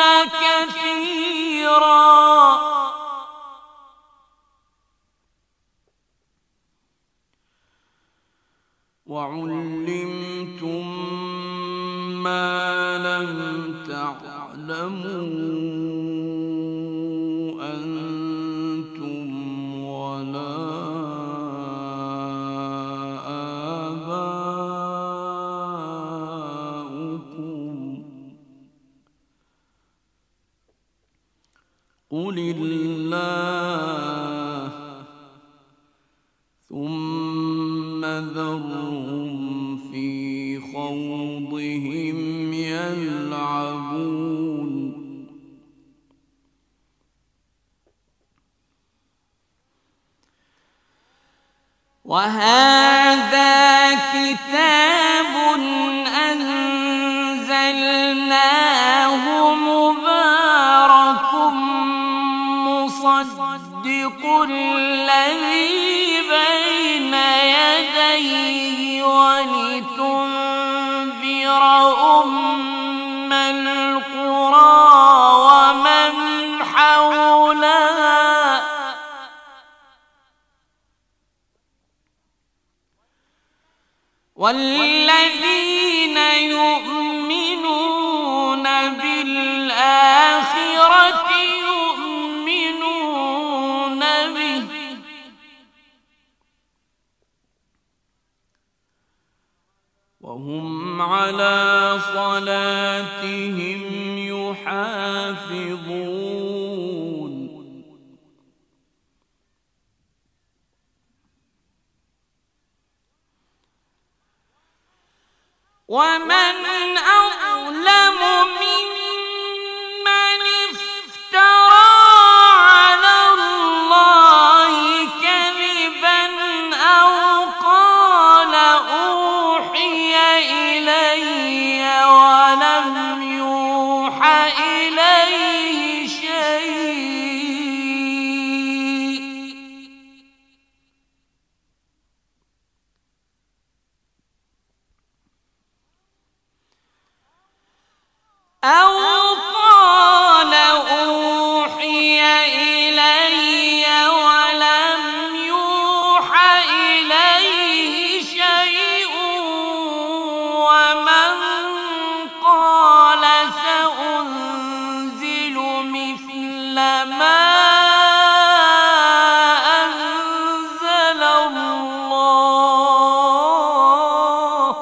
كثيرا وعلمتم ما لم تعلموا أنتم ولا آباؤكم قل الله ثم ذرهم في خوضهم يلعبون وهذا كتاب أنزلناه مبارك مصدق الذي بين يديه ولتنذر أم القرى ومن حولها والذين يؤمنون بالآخرة يؤمنون به وهم على صلاتهم يحافظون ومن أظلم ممن افترى على الله كذبا أو قال أوحي إلي ولم يوحى إليه شيء أو قال أوحي إلي ولم يوحى إليه شيء ومن قال سأنزل مثل ما أنزل الله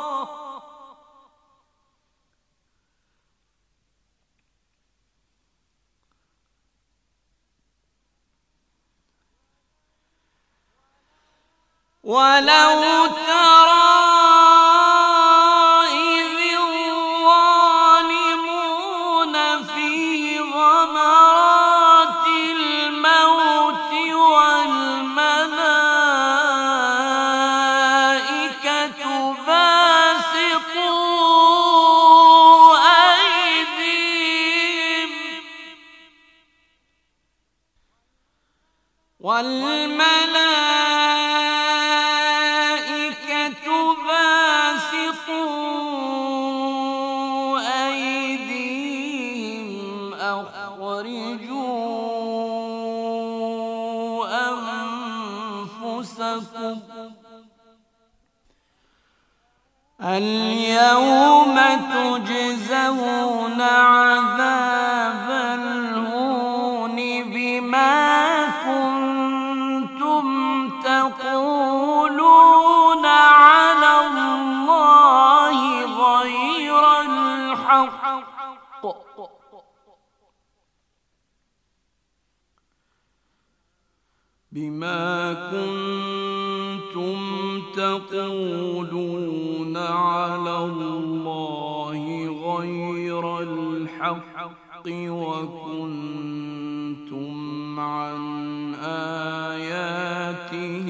ولو ترى إذ الظالمون في غمرات الموت والملائكة باسطوا أيديهم والملائكة باسطوا أيديهم أخرجوا أنفسكم اليوم تجزون عذاب الهون بما كنتم تقولون على الله غير الحق بما كنتم تقولون على الله غير الحق وكنتم عن آياته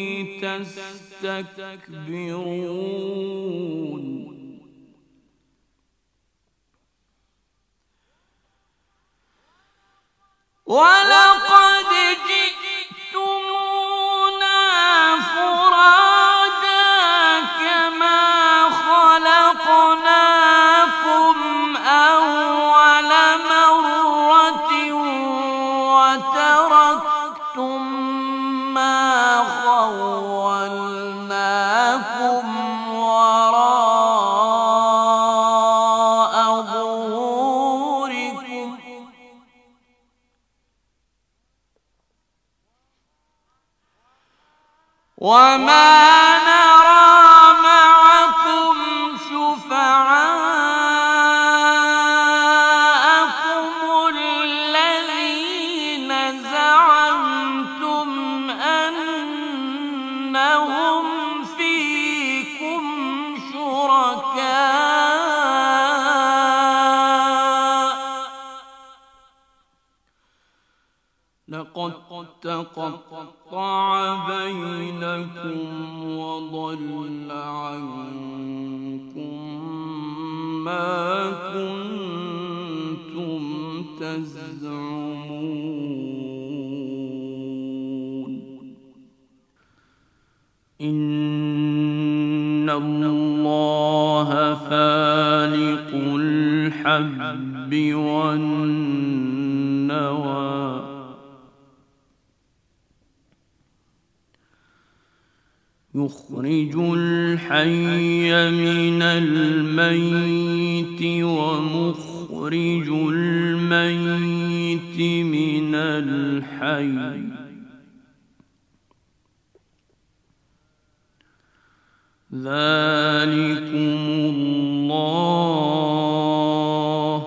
تستكبرون ولقد جئتمونا فرادا كما خلقناكم أول مرة وتركتم ما خولناكم وراء ظهوركم وما نرى معكم شفعاءكم الذين زعمتم أنهم فيكم شركاء لقد تقطع بينكم وضل عنكم ما كنتم تزعمون إن الله فالق الحب والنوى يخرج الحي من الميت ومخرج الميت من الحي ذلكم الله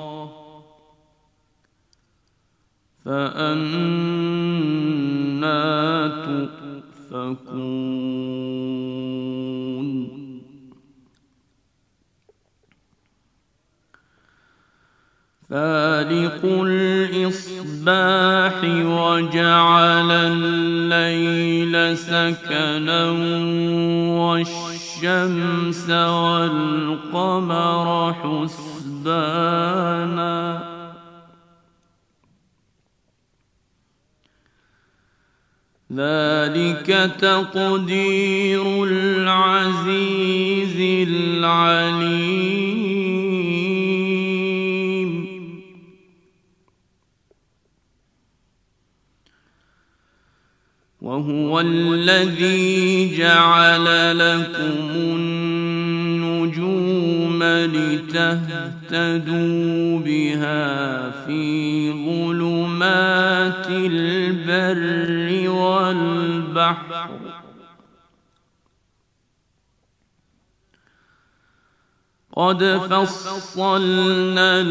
فأنى تؤفكون فالق الإصباح وجعل الليل سكنا والشمس والقمر حسبانا ذلك تقدير العزيز العليم وهو الذي جعل لكم النجوم لتهتدوا بها في ظلمات البر والبحر قد فصلنا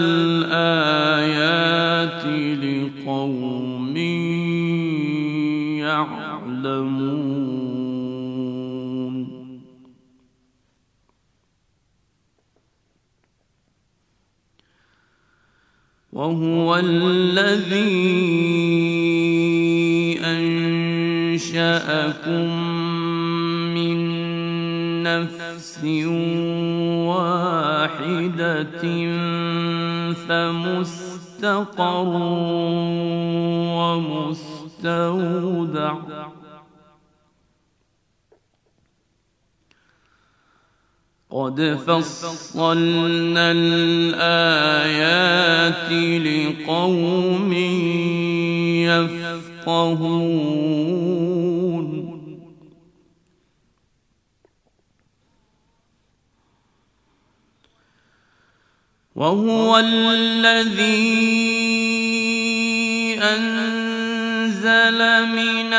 الآيات لقوم يعلمون وهو الذي أنشأكم من نفس واحدة فمستقر ومستودع مستودع قد فصلنا الآيات لقوم يفقهون وهو الذي أنزل من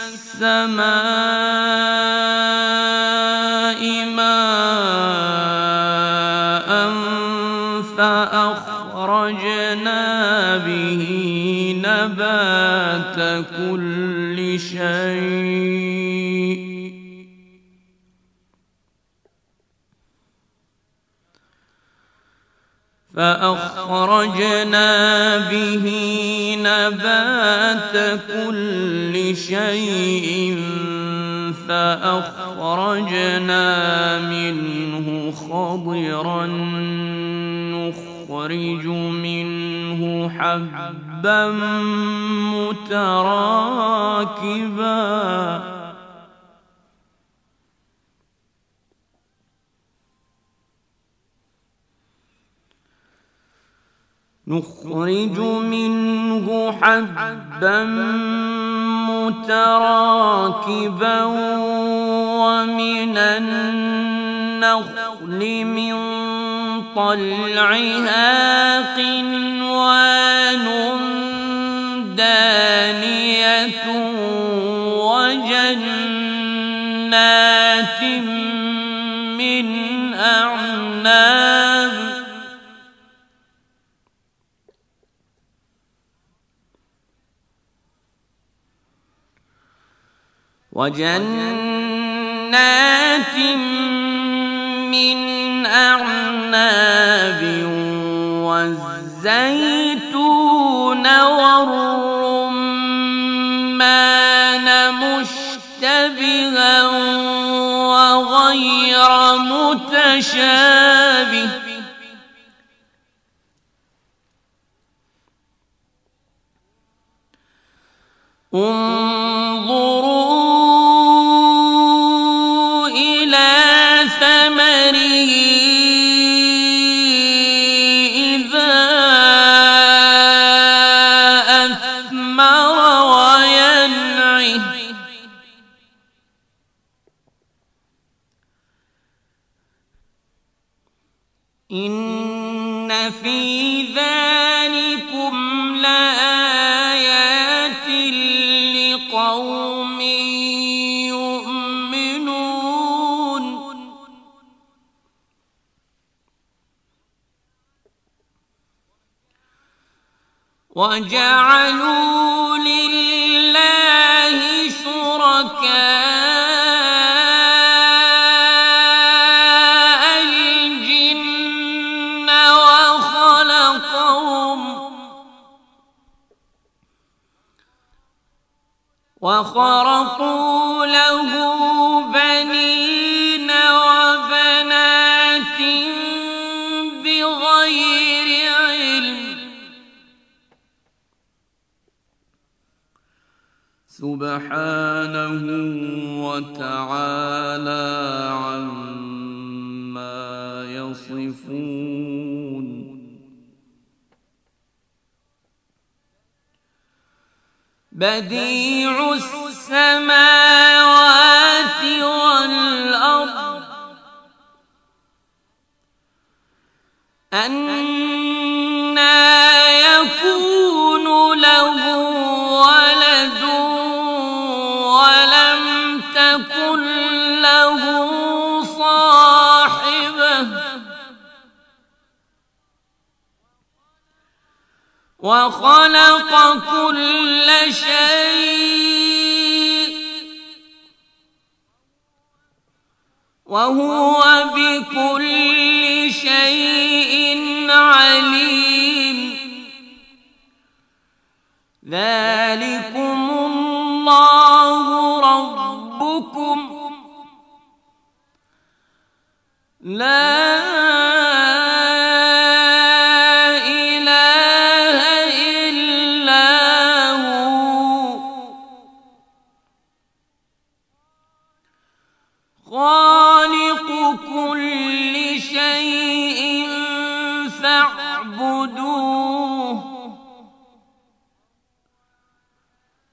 السماء ماء فأخرجنا به نبات كل شيء فأخرجنا منه خضرا نخرج منه حبا متراكبا ومن النخل من طلعها قنوان دانية وجنات من أعناب والزيتون والرمان مشتبها وغير متشابه انظروا إلى ثمره إذا أثمر وينعه إن في ذلكم لآيات لقوم يؤمنون وجعلوا لله شركاء الجن وخرقوا له بنين وبنات بغير علم سبحانه وتعالى عما يصفون بديع السماوات والأرض أنى يكون له ولد ولم تكن له صاحبة وخلق كل شيء وهو بكل شيء عليم ذلكم الله ربكم لا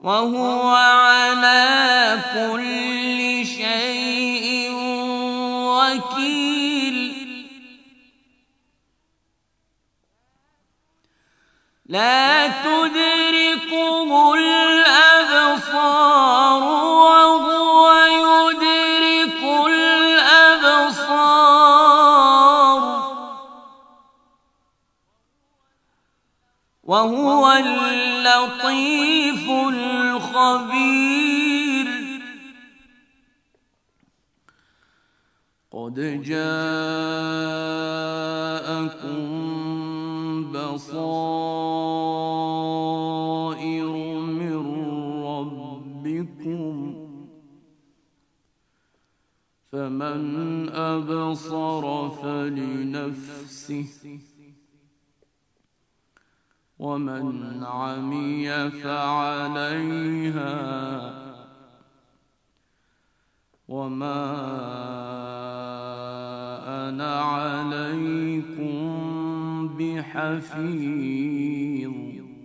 وهو على كل شيء وكيل لا تدركه الأبصار وهو يدرك الأبصار وهو اللطيف الخبير قد جاءكم بصائر من ربكم فمن أبصر فلنفسه ومن عمي فعليها وما أنا عليكم بحفيظ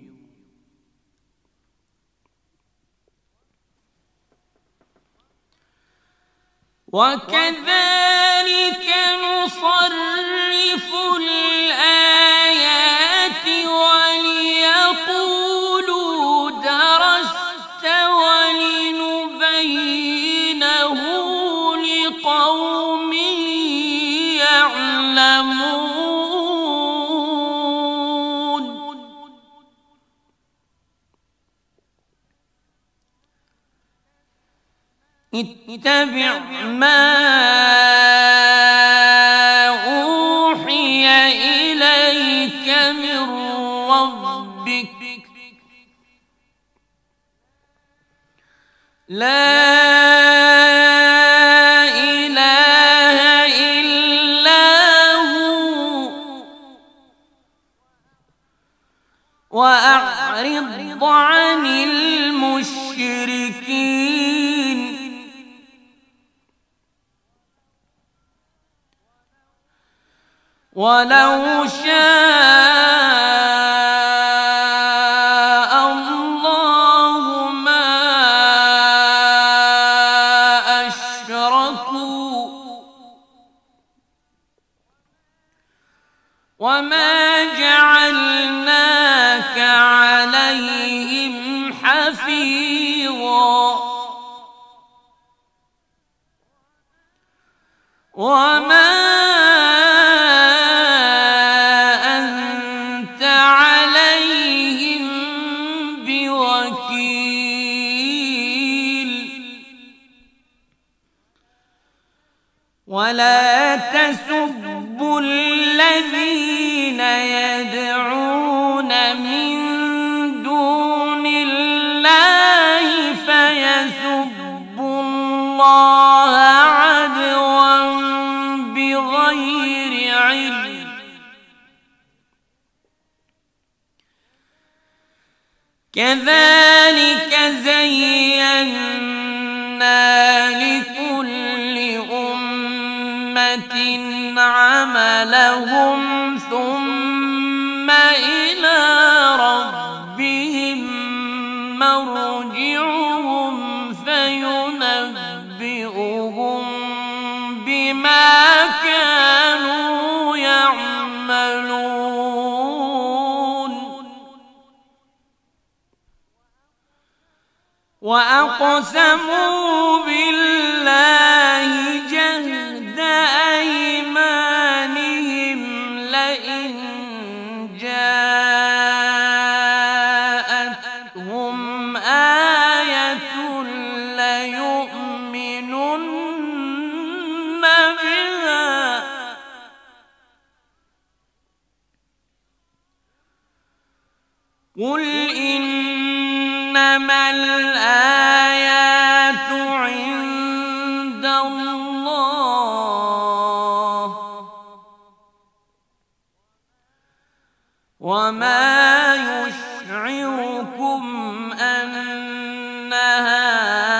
وكذلك نصرف الآيات وليقولوا درست ولنبينه لقوم يعلمون اتبع ما أوحي إليك من ربك لا إله إلا هو وأعرض عن المشركين ولو شاء الله ما أشركوا وما جعلناك عليهم حفيظا وما ولا تسبوا الذين يدعون من دون الله فيسبوا الله عدوا بغير علم كذلك زينا لكل عملهم ثم إلى ربهم مرجعهم فينبئهم بما كانوا يعملون وأقسموا بالله جهد أيمانهم لئن جاءتهم آية ليؤمنن بها قل إنما الآيات عند الله وما يشعركم أنها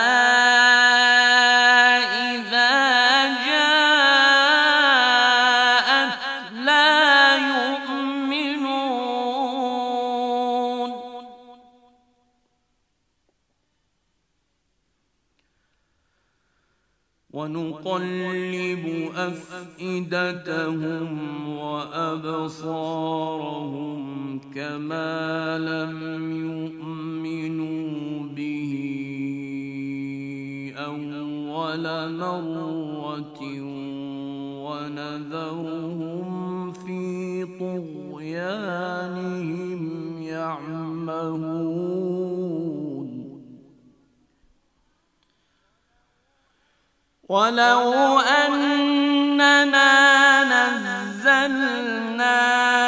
إذا جاءت لا يؤمنون ونقلب أفئدتهم وأبصارهم كما لم يؤمنوا به أول مرة ونذرهم في طغيانهم يعمهون ولو أننا نزلنا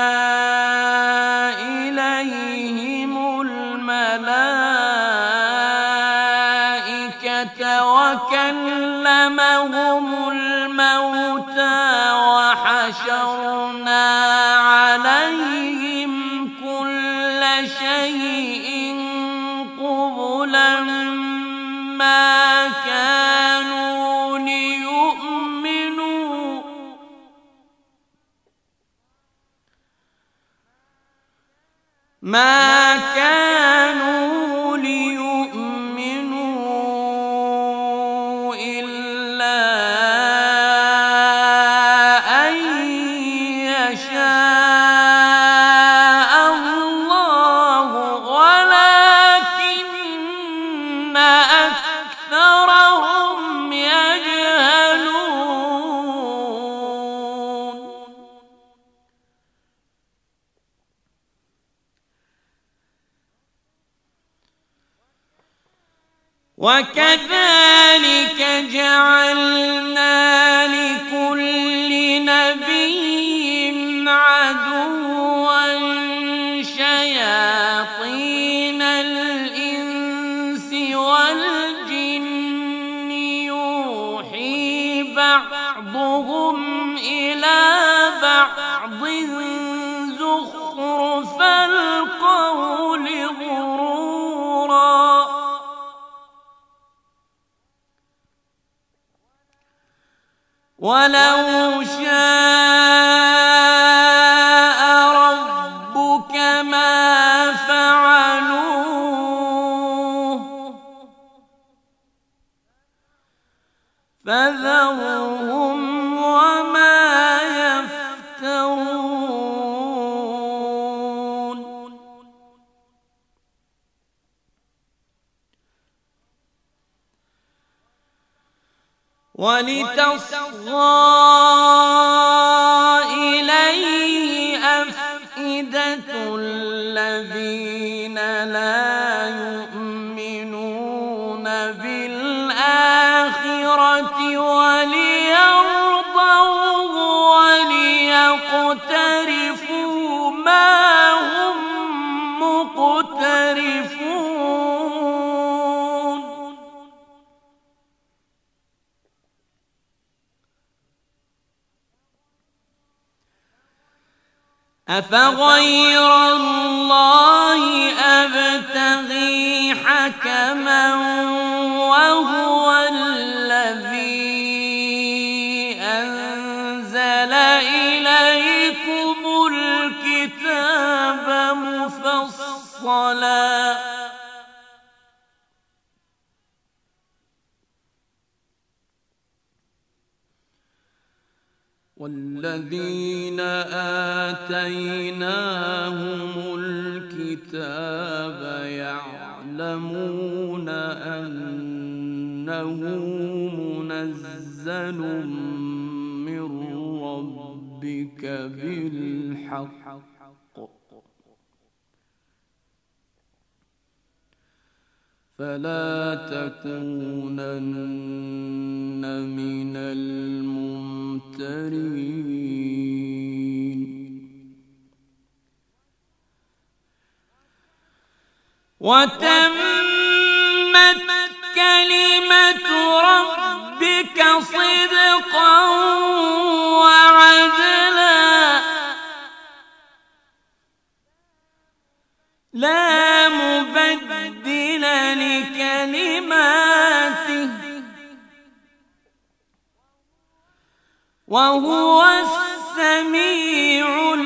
إليهم الملائكة وكلمهم الموتى وحشرنا عليهم كل شيء قبلا ما كانوا ليؤمنوا إلا أن يشاء الله ولكن أكثرهم يجهلون وكذلك جعلنا لكل نبي عدوا شياطين الإنس والجن يوحي بعضهم إلى بعض زخرف القول غرورا ولو شاء ربك ما فعلوه فذرهم وما يفترون ولتصغى إليه أفئدة الذين لا يؤمنون بالآخرة وليرضوه وليقترفوا ما هم مقترفون أفغير الله أبتغي حكما وهو الذي أنزل إليكم الكتاب مفصلا والذين آتيناهم الكتاب يعلمون أنه منزل من ربك بالحق فلا تكونن من الممترين وتمت كلمة ربك صدقا وعدلا لا مبدل لكلماته وهو السميع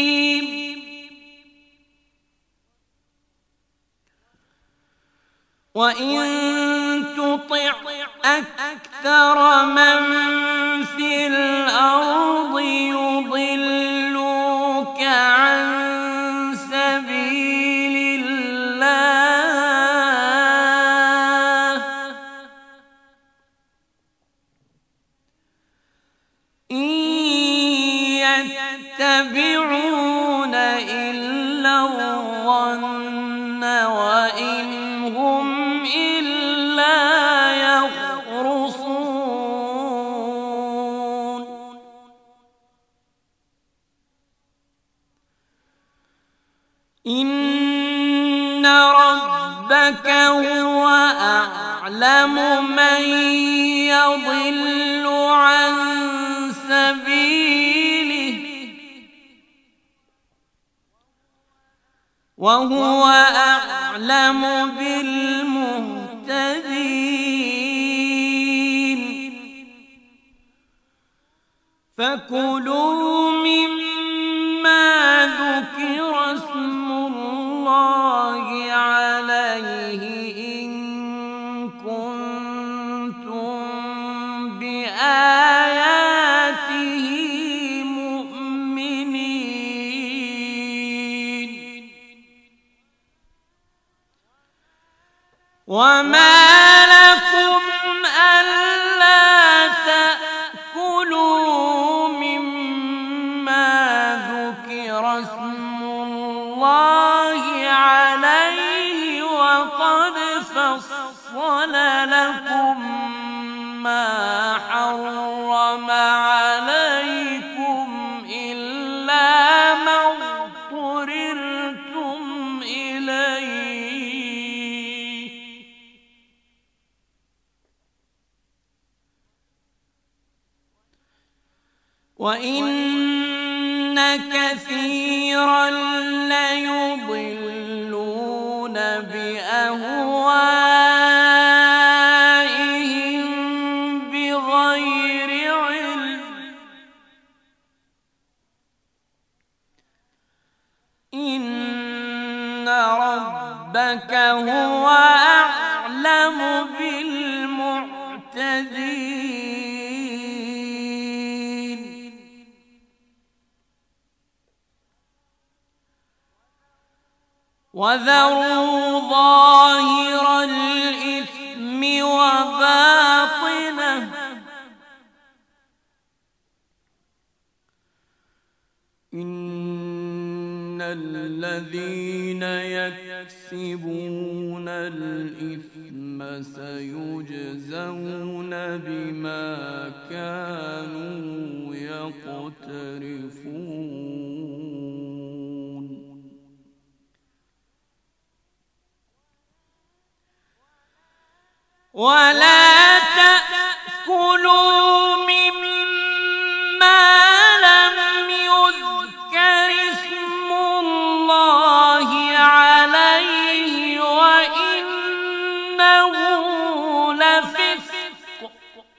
العليم وإن تطع أكثر من في الأرض يضلوك عن سبيل الله إن يتبعون إلا الظن وإن هم إلا يخرصون إن ربك هو أعلم من يضل عن سبيله وهو أعلم بالمهتدين فكلوا مما ذكر اسم الله عليه إن كنتم بآياته مؤمنين وما لكم ألا تأكلوا مما ذكر اسم الله عليه وقد فصل لكم ما حرم عليكم إلا ما اضطررتم إليه وإن كثيرا ليضلون بأهوائهم بغير علم إن ربك هو أعلم بالمعتدين وذروا ظاهر الإثم وباطنه إن الذين يكسبون الإثم سيجزون بما كانوا يقترفون ولا تأكلوا مما لم يذكر اسم الله عليه وإنه لفسق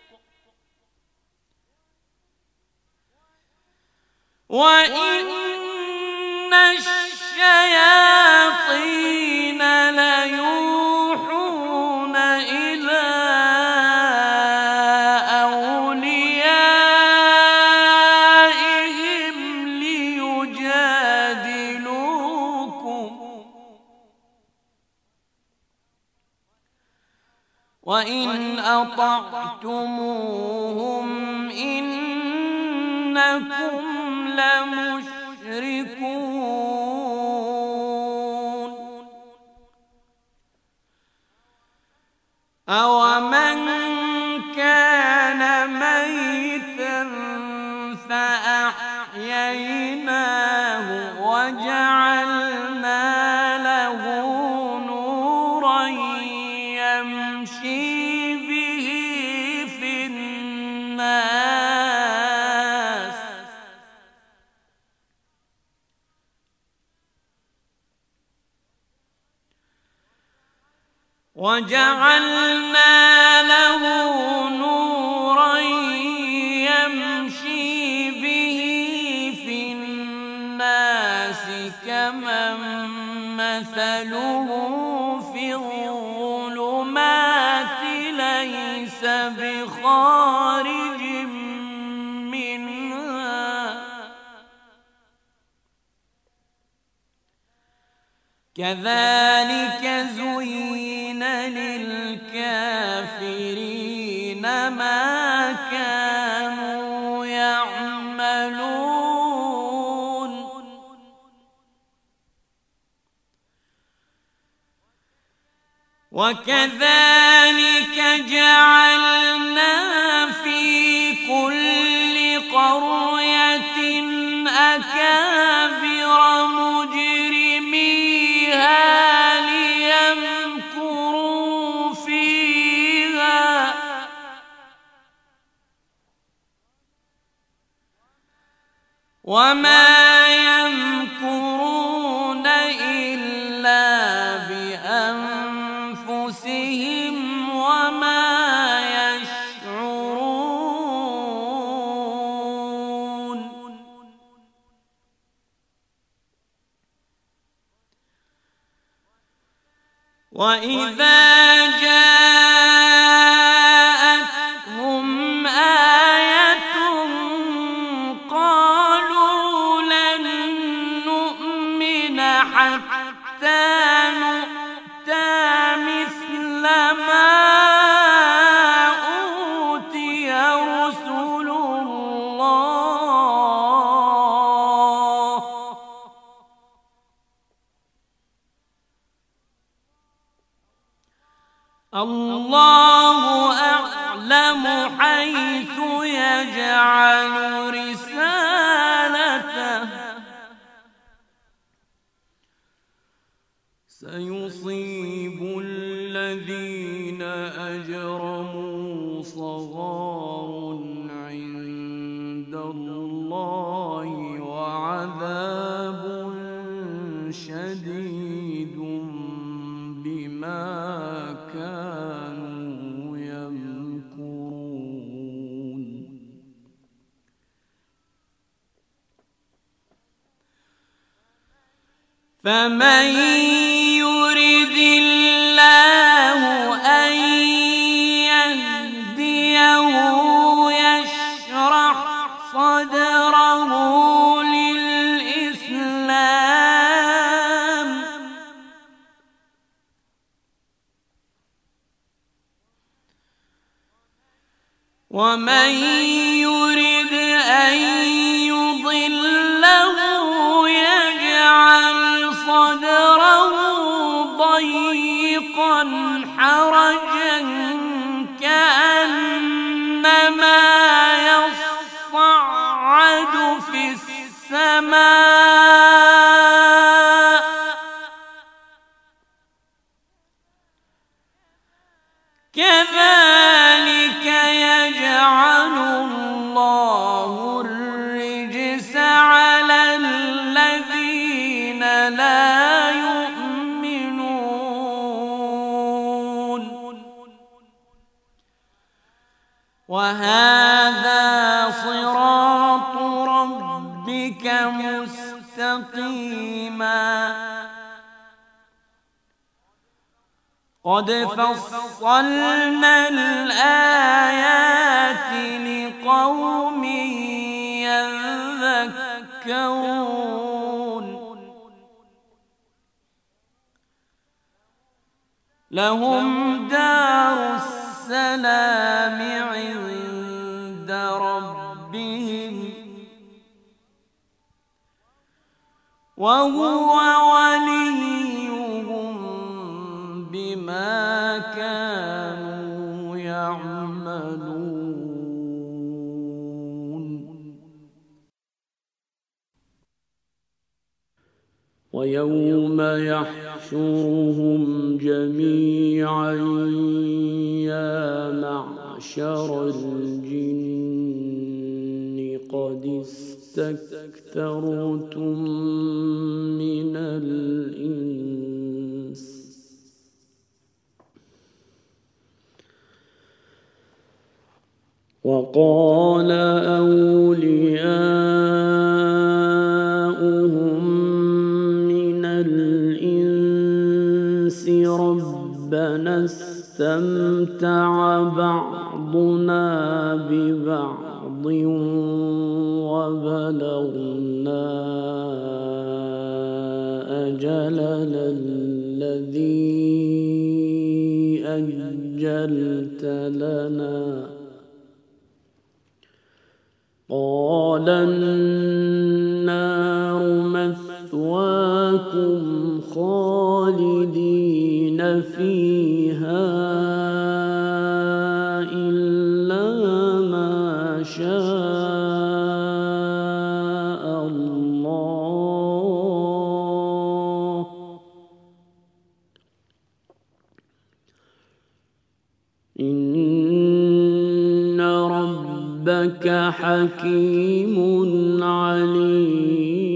وإن الشياطين ليوحون إلى أوليائهم ليجادلوكم وإن أطعتموهم إنكم لمشركون أومن كان ميتا فأحييناه وجعلنا له نورا يمشي به في الناس وجعلنا له نورا يمشي به في الناس كمن مثله في الظلمات بخارج منها كذلك زين للكافرين ما كانوا يعملون وكذلك جعلنا في كل قرية أكابر مجرميها ليمكروا فيها وما يمكرون إلا بأنفسهم وما يشعرون وإذا جاءتهم آية قالوا لن نؤمن حتى نؤتى مثل ما أوتي رسل الله الله أعلم حيث يجعل رسالته سيصيب الذين أجرموا صغار عند الله وعذاب شديد بما كانوا يمكرون فمن يرد الله أن يهديه يشرح صدره للإسلام ومن يرد أن يضله يجعل صدره ضيقا حرجا كأنما يصعد في السماء كذلك يجعل الله الرجس على الذين لا يؤمنون وهذا صراط ربك مستقيما قد فصلنا الآيات لقوم يذكرون لهم دار السلام عند ربهم وهو وليهم بما كانوا يعملون ويوم يحشرهم جميعا يا معشر الجن قد استكثرتم من الإنس وقال أولياؤهم من الإنس ربنا استمتع بعض بعضنا ببعض وبلغنا أجلنا الذي أجلت لنا قال النار مثواكم خالدين فيها إلا ما شاء الله إن ربك حكيم عليم.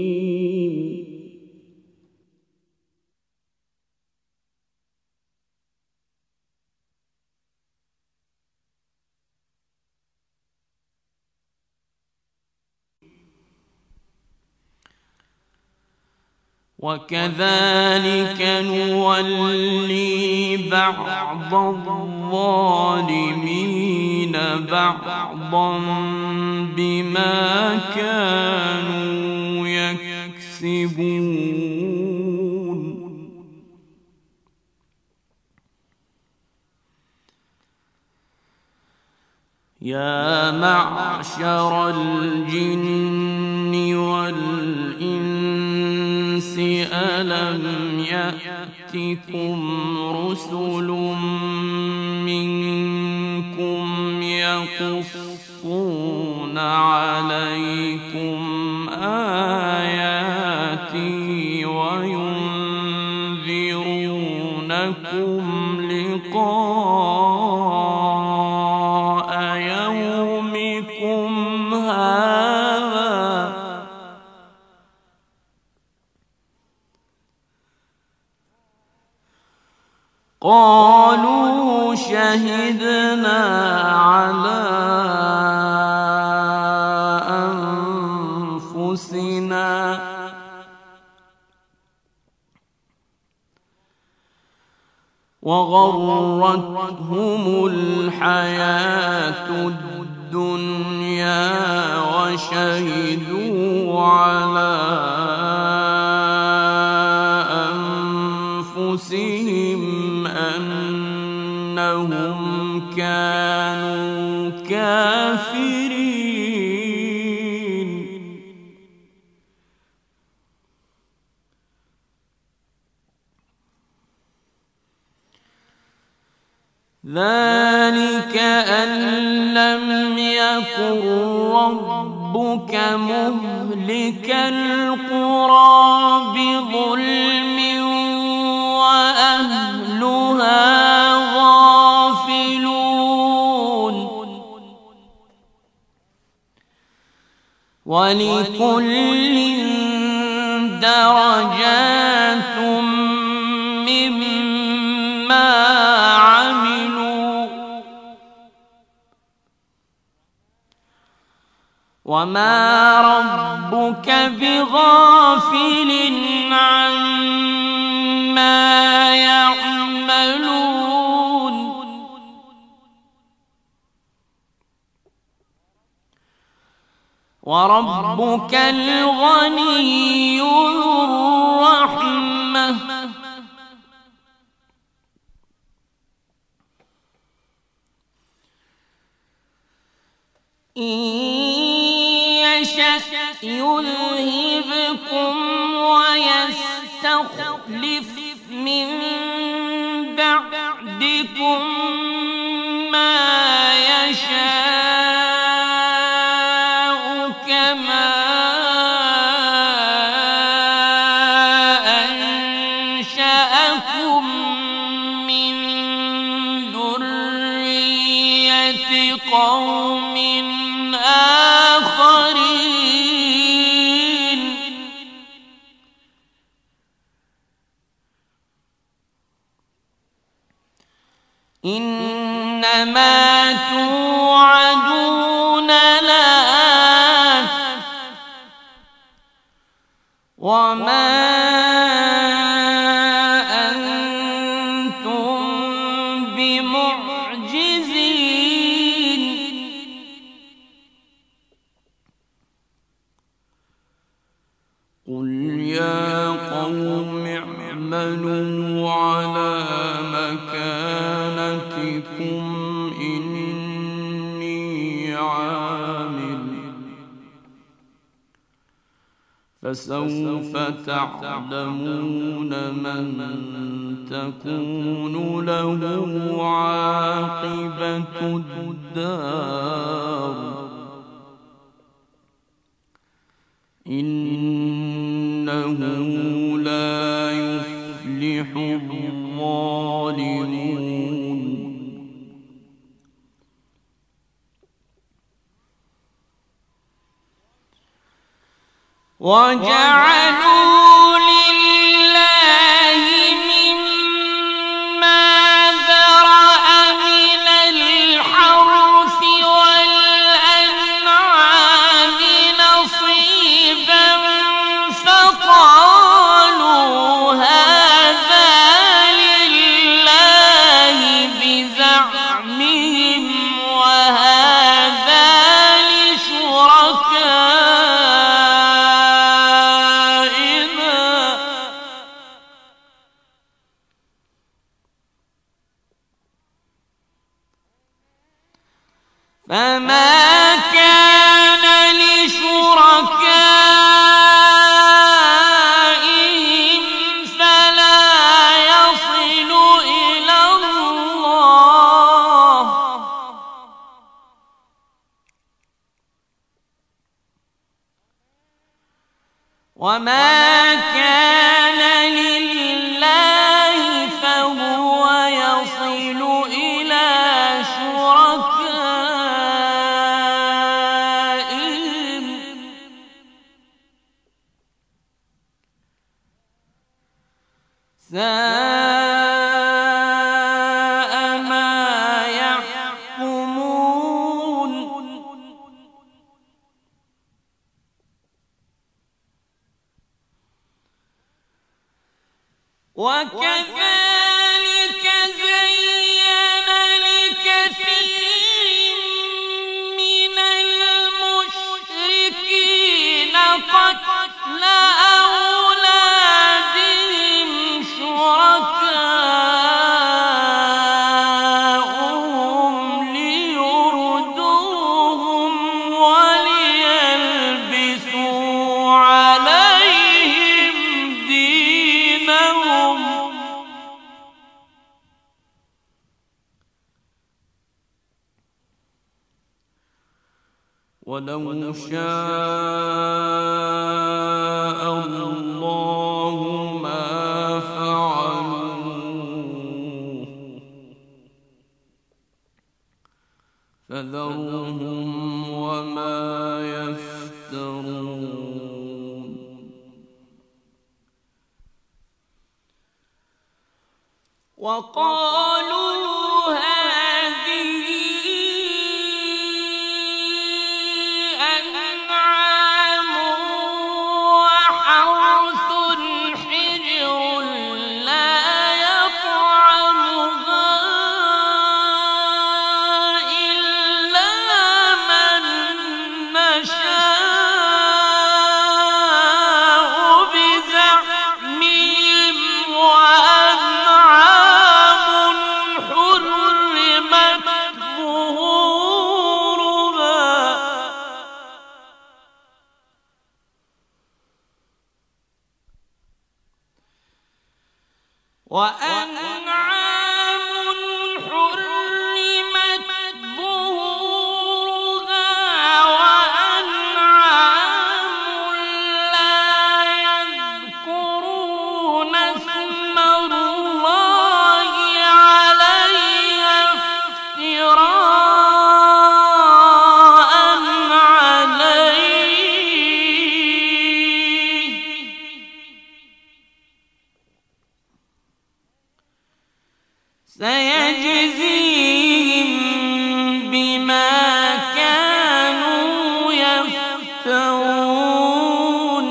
وكذلك نولي بعض الظالمين بعضا بما كانوا يكسبون. يا معشر الجن والإنس ألم يأتكم رسل منكم يقصون عليكم آياتي وينذرونكم لقاء يومكم هذا قالوا شهدنا على أنفسنا وغرتهم الحياة الدنيا وشهدوا على أنفسهم أنهم كانوا كافرين. ذلك أن لم يكن ربك مهلك القرى بظلم وأهلها غافلون. ولكل درجات مما عملوا وما ربك بغافل عما يعملون. وربك الغني ذو الرحمة إن يشأ يذهبكم ويستخلف من بعدكم ما يشاء كما أنشأكم من ذرية قوم آخرين. إنما توعدون لآت وما أنتم بمعجزين. قل يا قوم اعملوا على مكانتكم إني عامل فسوف تعلمون من تكون له عاقبة الدار إنه لا يفلح الظالمون وجعلوا لله مما ذرأ من الحرث والأنعام نصيبا فقالوا هذا لله بزعمهم وهذا لشركائنا فما كان لشركائهم فلا يصل إلى الله وما كان لله فهو يصل إلى شركائهم ساء ما يحكمون وكذلك زين لكثير من المشركين قتل أولادهم شركاؤهم ليردوهم وليلبسوا عليهم دينهم ولو شاء الله ما فعلوه فذرهم وما يفترون وقالوا هذه أنعام وحرث حجر لا يطعمها إلا من نشاء بزعمهم وأنعام حرمت ظهورها وأنعام حرمت ظهورها وأنعام لا يذكرون اسم الله عليها افتراء عليه سيجزيهم بما كانوا يفترون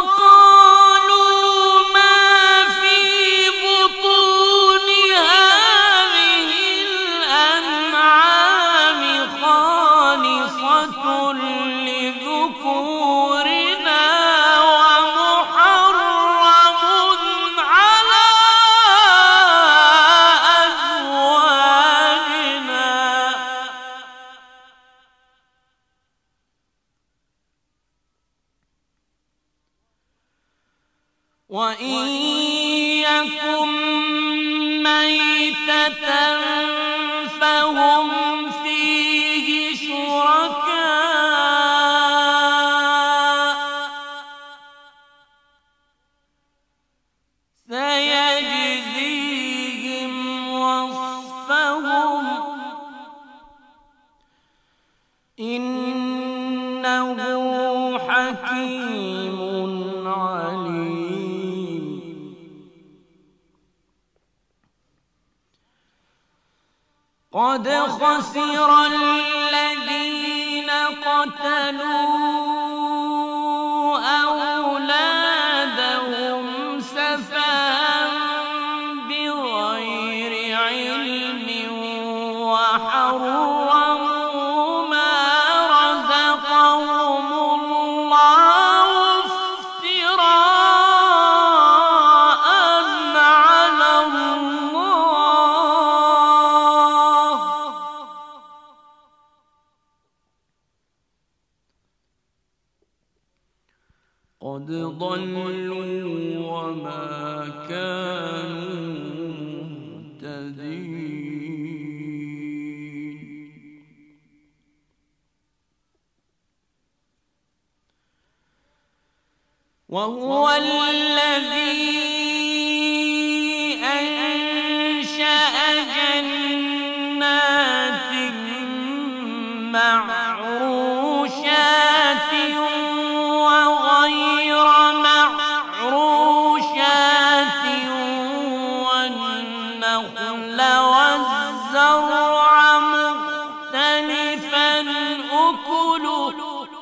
وقالوا ما في بطون هذه ميتة فهم فيه شركاء سيجزيهم وصفهم إنه حكيم عليم. قد خسر الذين قتلوا أولادهم سفها بغير علم وحرموا ما رزقهم الله افتراء على الله قد ضلوا وما كانوا مهتدين. وهو الذي أنشأ جنات معروشات وغير معروشات والنخل والزرع مختلفا أكله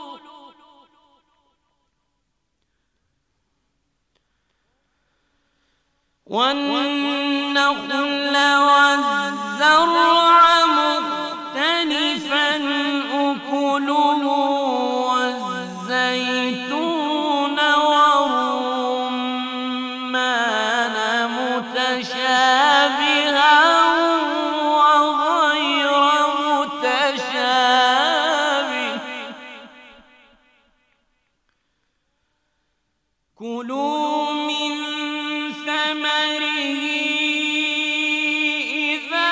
والزيتون والرمان متشابها وغير متشابه كلوا من ثمره إذا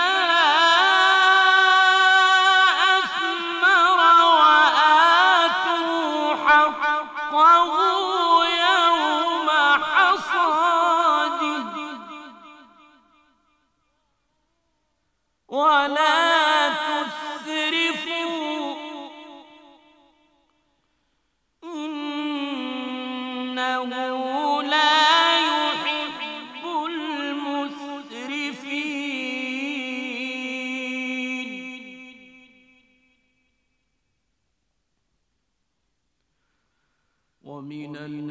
أثمر وآتوا حقه يوم حصاده ولا تسرفوا إنه لا يحب المسرفين. ومن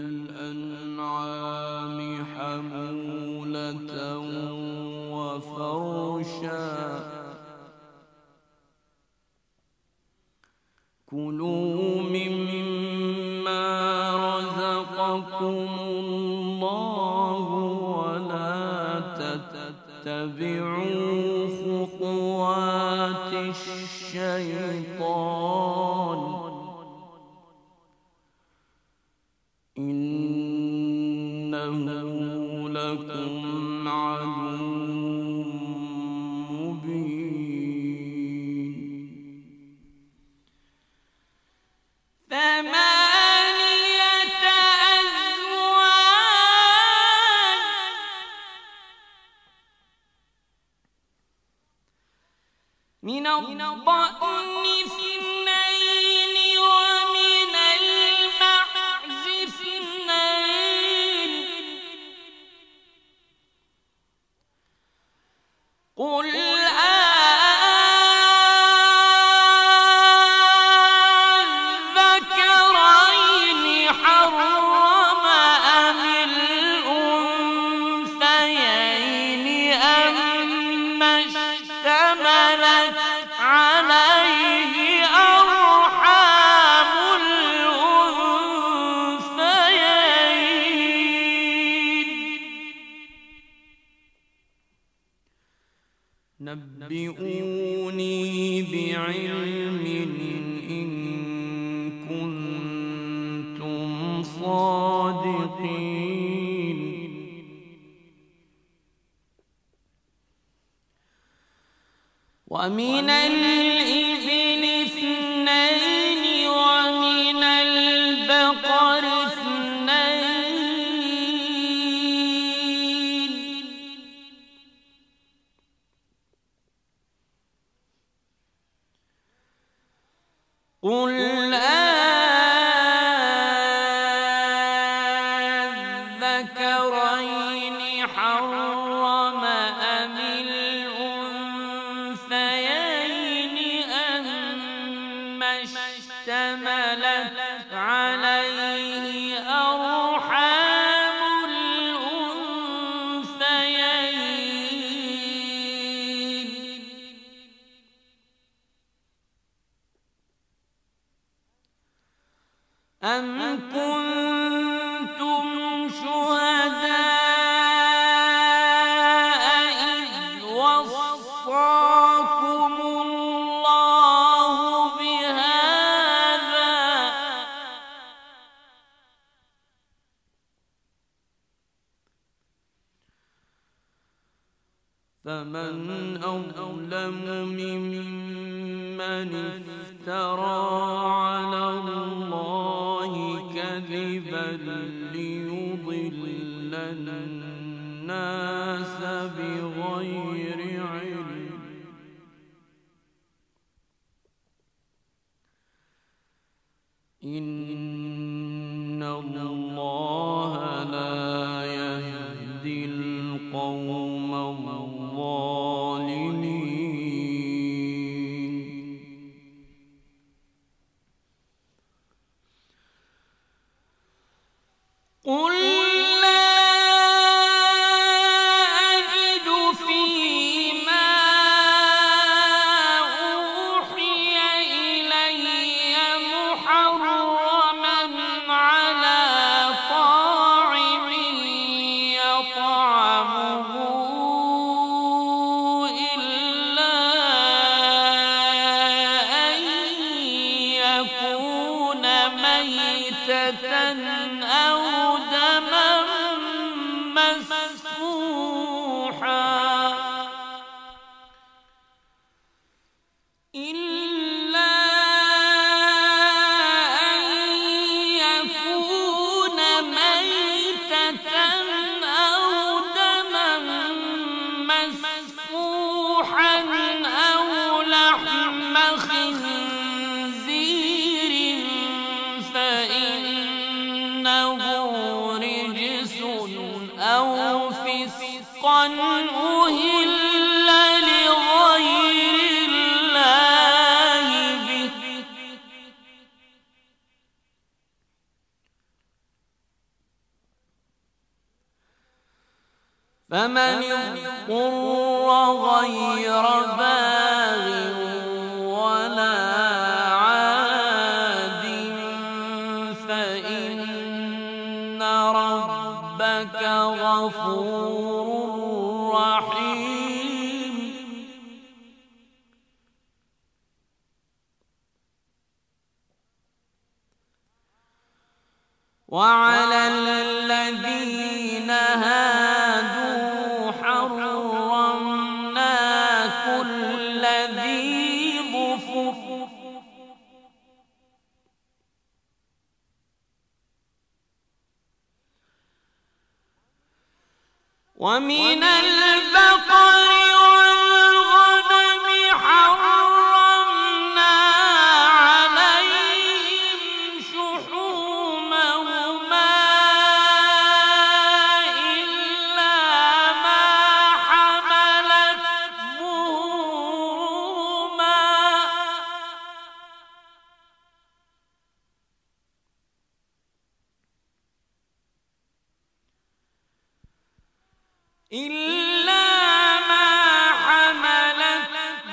الأنعام حمولة وفرشا كلوا مما رزقكم الله ولا تتبعوا خطوات الشيطان إنه لكم عدو مبين. ثمانية أزواج من الضأن اثنين ومن المعز اثنين قل أذكرين حرم أم الأنثيين أما اشتملت عليه أرحام الأنثيين نبئوني بعلم إن كنتم صادقين. ومن الإبل اثنين ومن البقر اثنين قل أذكرين حرم أم الأنثيين أما اشتملت عليه أرحام الأنثيين أم كنتم شهداء إذ وصاكم الله بهذا فمن أظلم ممن افترى على الله كذبا ليضل الناس بغير علم إن الله لا يهدي القوم الظالمين قل لا أجد فيما أوحي إلي محرما على طاعم يطعمه إلا أن يكون ميتة أو دما مسفوحا إلا أن يكون ميتة أو دما مسفوحا أو لحم خنزير فإنه رجس أو فسقا أهل لغير الله به فمن اضطر غير باغ ولا عاد فإن ربك غفور رحيم وعلى الذين هادوا حرمنا كل ذي ظفر ومن البقر والغنم حرمنا عليهم شحومهما إلا ما حملت ظهورهما إلا ما حملت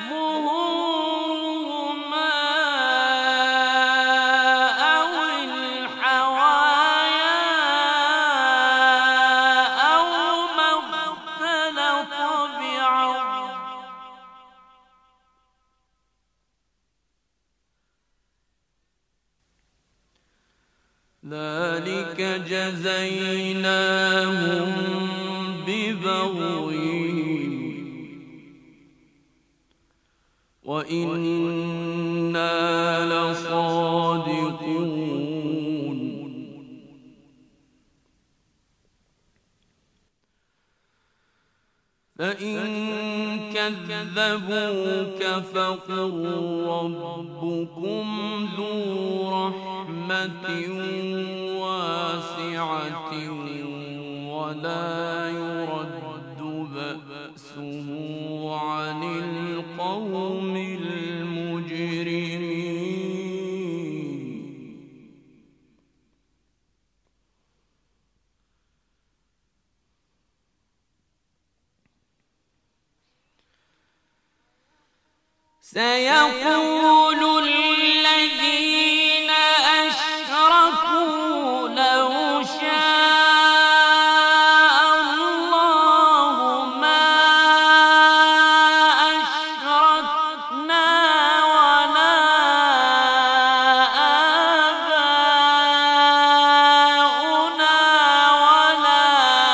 ظهورهما أو الحوايا أو ما اختلط بعظم ذلك جزيناهم ببغيهم وإنا لصادقون. فإن كذبوك فقل ربكم ذو رحمة واسعة ولا يرد بأسه عن القوم المجرمين. سيقول الذين أشركوا لو شاء الله ما أشركنا ولا آباؤنا ولا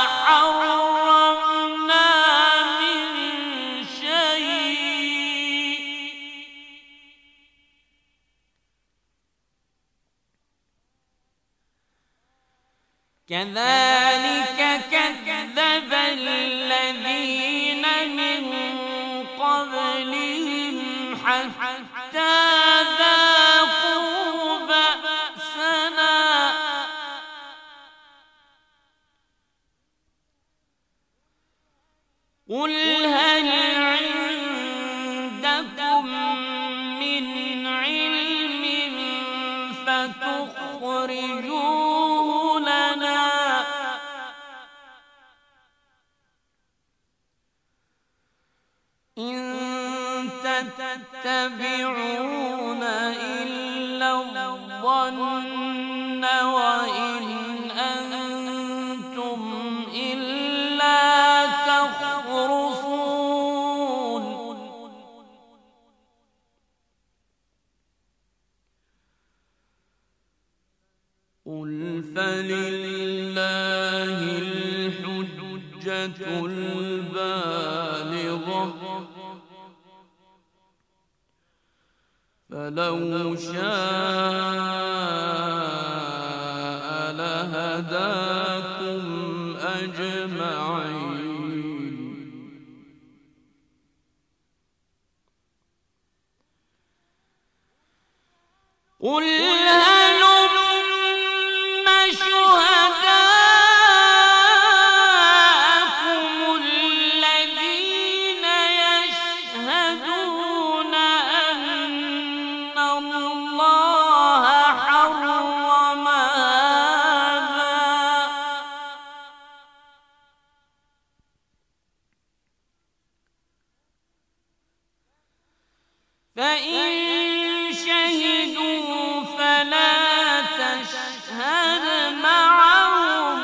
حرمنا من شيء كذلك كذب الذين من قبلهم حتى ذاقوا بأسنا قل هل عندكم من علم فتخرجوه لنا إن تتبعون إلا الظن وإن أنتم إلا تخرصون قل فلله الحجة البالغة فلو شاء لهداكم أجمعين. قل هلم شهداءكم الذين يشهدون أن الله حرم هذا فإن شهدوا فلا تشهد معهم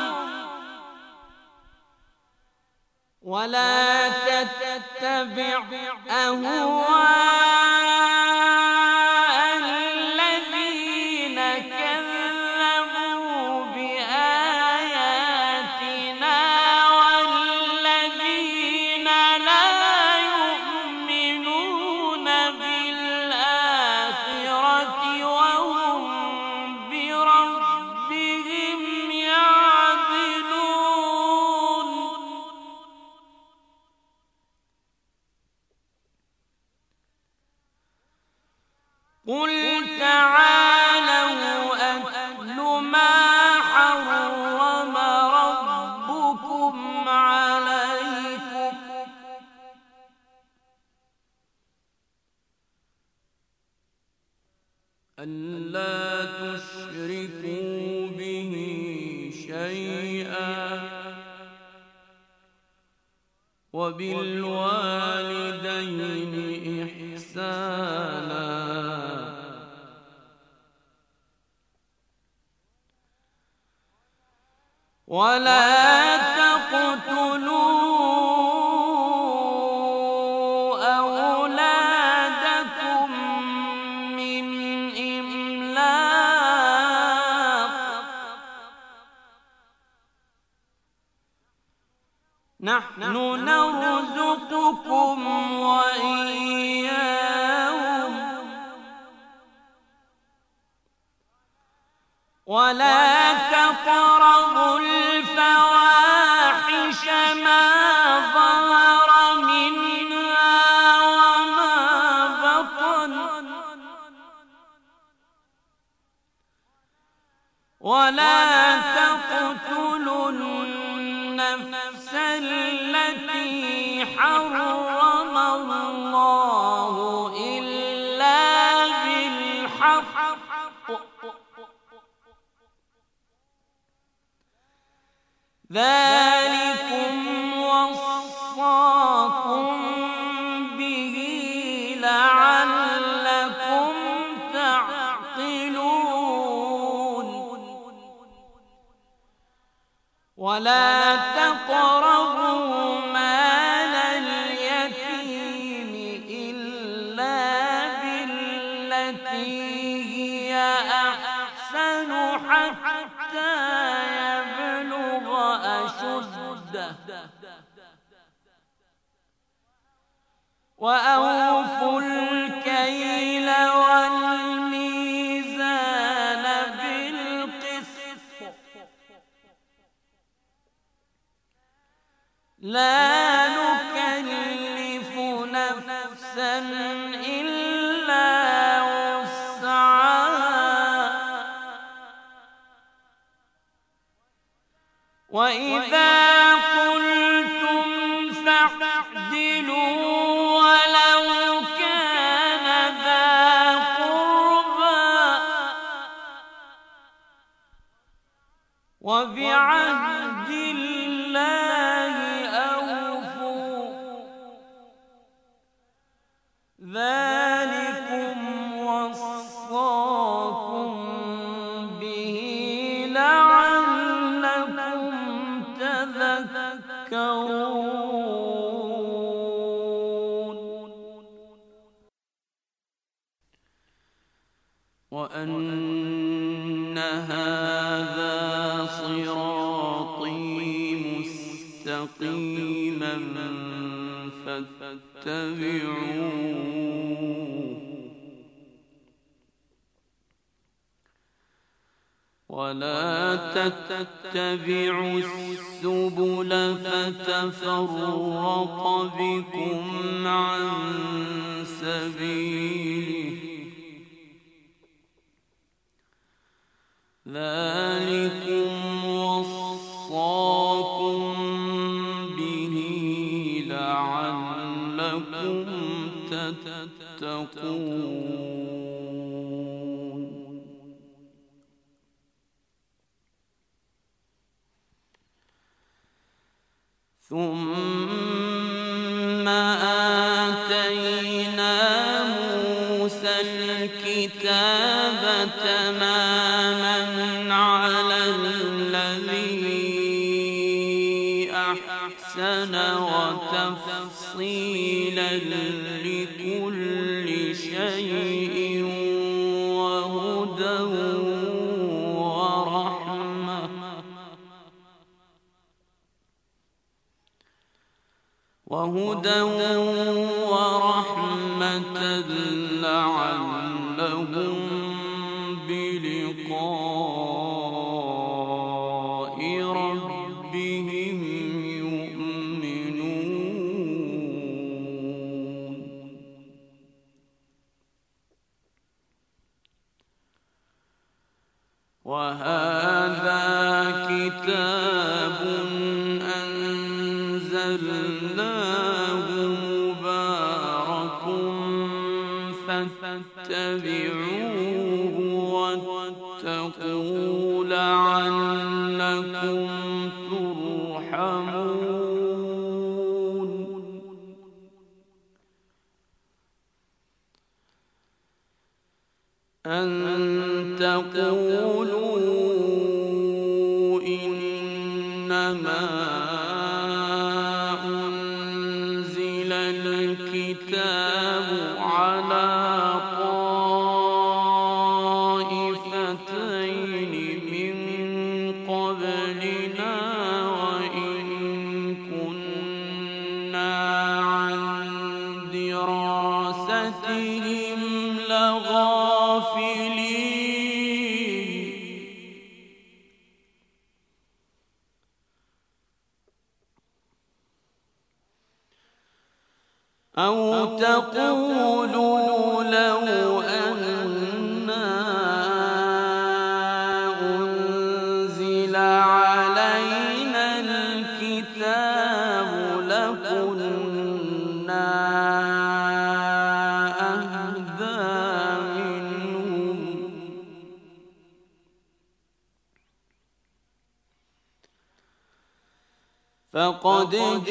ولا تتبع أهواء الذين كذبوا بآياتنا والذين لا يؤمنون بالآخرة وهم بربهم يعدلون. قل تعالوا أتل ما حرم ربكم عليكم ألا تشركوا به شيئا وبالوالدين إحسانا ولا تقتلوا أولادكم من إملاق نحن نرزقكم وإياهم ولا تقتلوا النفس التي حرم الله إلا بالحق ذلكم وصاكم به لعلكم تعقلون ولا تقربوا مال اليتيم إلا بالتي هي أحسن حتى يبلغ أشده وأوفوا الكيل والميزان بالقسط لا نكلف نفسا إلا وسعها وإذا قلتم فاعدلوا ولو كان ذا قربى وبعهد الله أوفوا ذلكم وصاكم به لعلكم تذكرون وأن هذا صراطي مستقيما فاتبعوه ولا تتبعوا السبل فتفرق بكم عن سبيله ذلكم وصاكم به لعلكم تتقون ثم آتينا موسى الكتاب تماما على الذي أحسن وتفصيلا لكل شيء وهدى ورحمة لعلهم بلقاء ربهم يؤمنون وهذا كتاب أنزلناه مبارك فاتبعوه واتقوا لعلكم ترحمون أن تقولوا إنما أنزل الكتاب على طائفتين من قبلنا وإن كنا عن دراستهم لغافلين أو تقولوا لو أنا أنزل فقد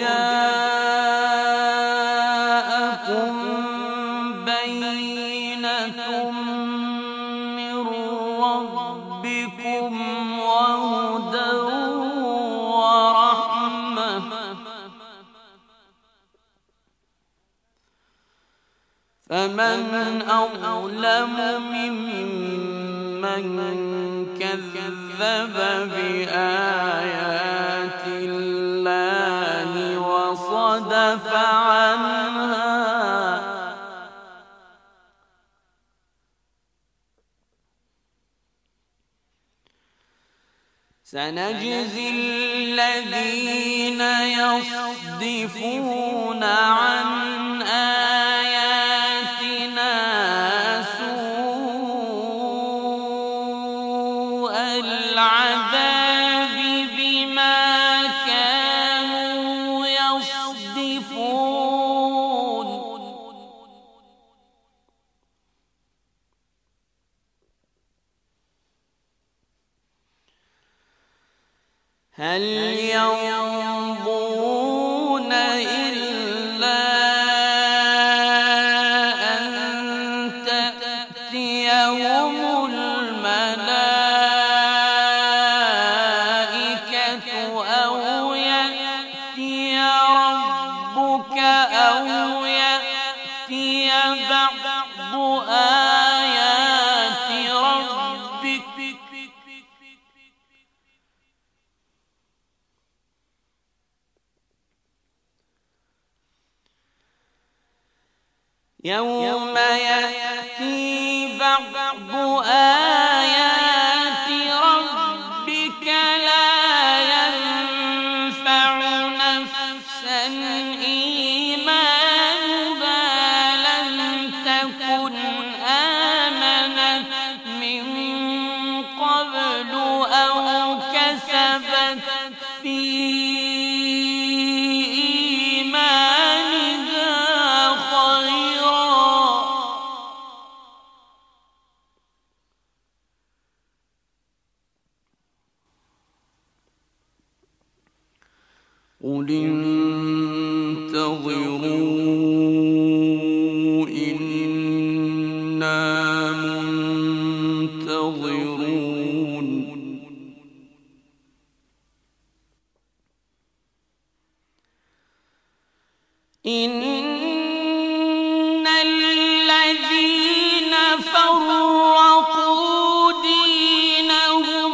جاءكم بينة من ربكم وهدى ورحمة فمن أظلم ممن كذب بآيات الله وصدف عنها سنجزي الذين يصدفون عن آياتنا سوء العذاب بما كانوا يصدفون هل ينظرون إلا أن تأتيهم الملائكة أو يأتي ربك أو يأتي بعض آيات ربك يوم يأتي بعض آيات ربك لا ينفع نفسا إيمانها لم تكن آمنت من قبل أو كسبت في قل انتظروا إنا منتظرون إن الذين فرقوا دينهم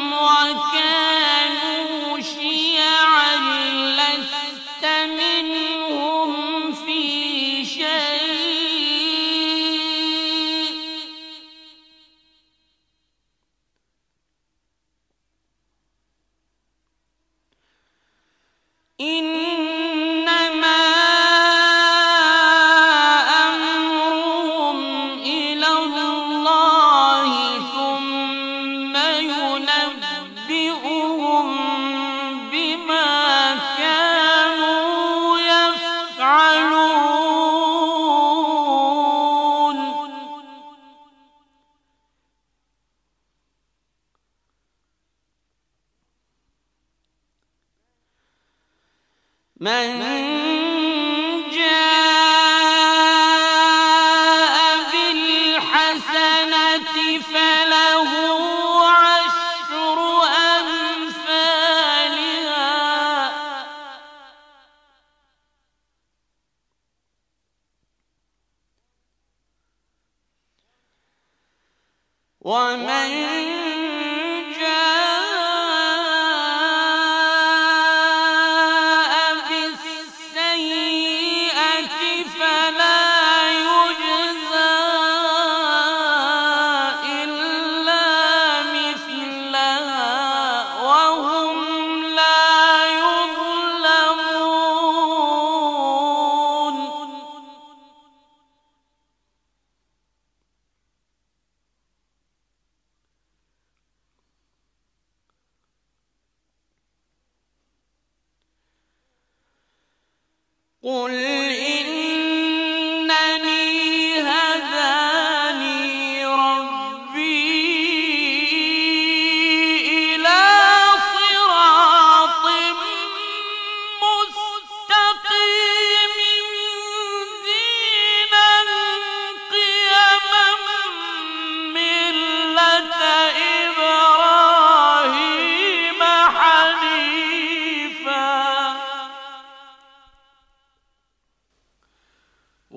وكانوا شيعا لست منهم في شيء إنما أمرهم إلى الله ثم ينبئهم بما كانوا يفعلون من جاء بالحسنة فله عشر أمثالها ومن جاء بالسيئة فلا يجزى إلا مثلها وهم لا يظلمون قل إنني هداني ربي إلى صراط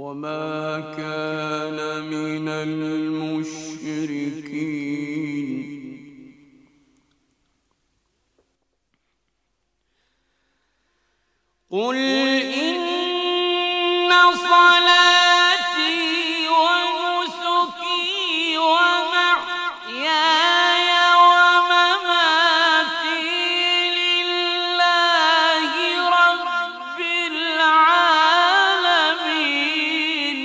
وما كان من المشركين. قل إن صلاتي ونسكي ومحياي ومماتي لله رب العالمين.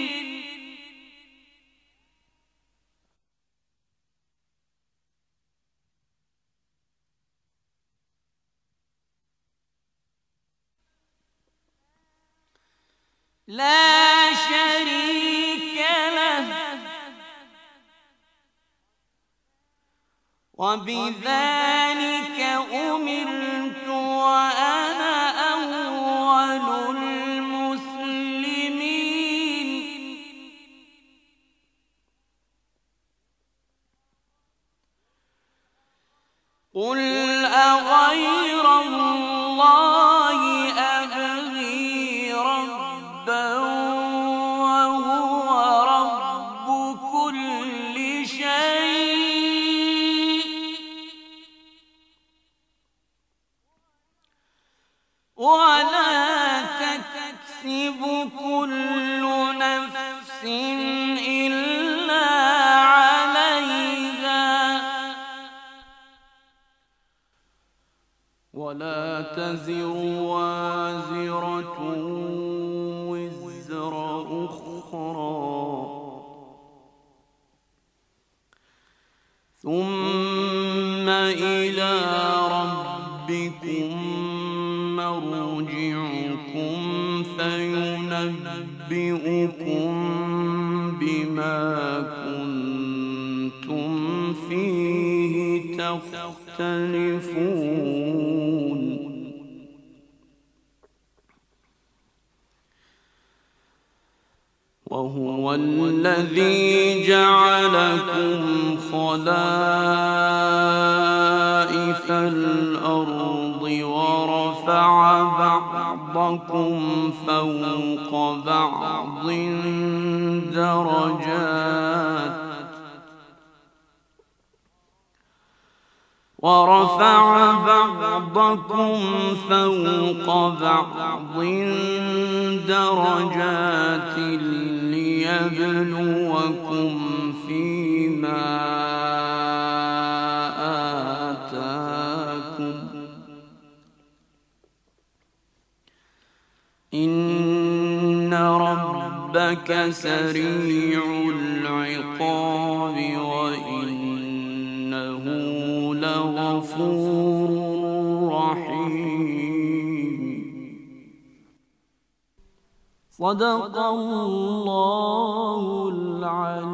لا شريك له، وبذلك أمرت وأنا أول المسلمين. قل أغير الله أبغي ربا وهو رب كل شيء، ولا تكسب كل نفس إلا عليها، ولا تزر وازرة وزر أخرى، ثم إلى ربكم مرجعكم فينبئكم بما كنتم فيه تختلفون. وهو الذي جعلكم خلائف الأرض ورفع بعضكم فوق بعض درجات ليبلوكم فيما آتاكم، إن ربك سريع العقاب وإنه لغفور رحيم. صدق الله العليم.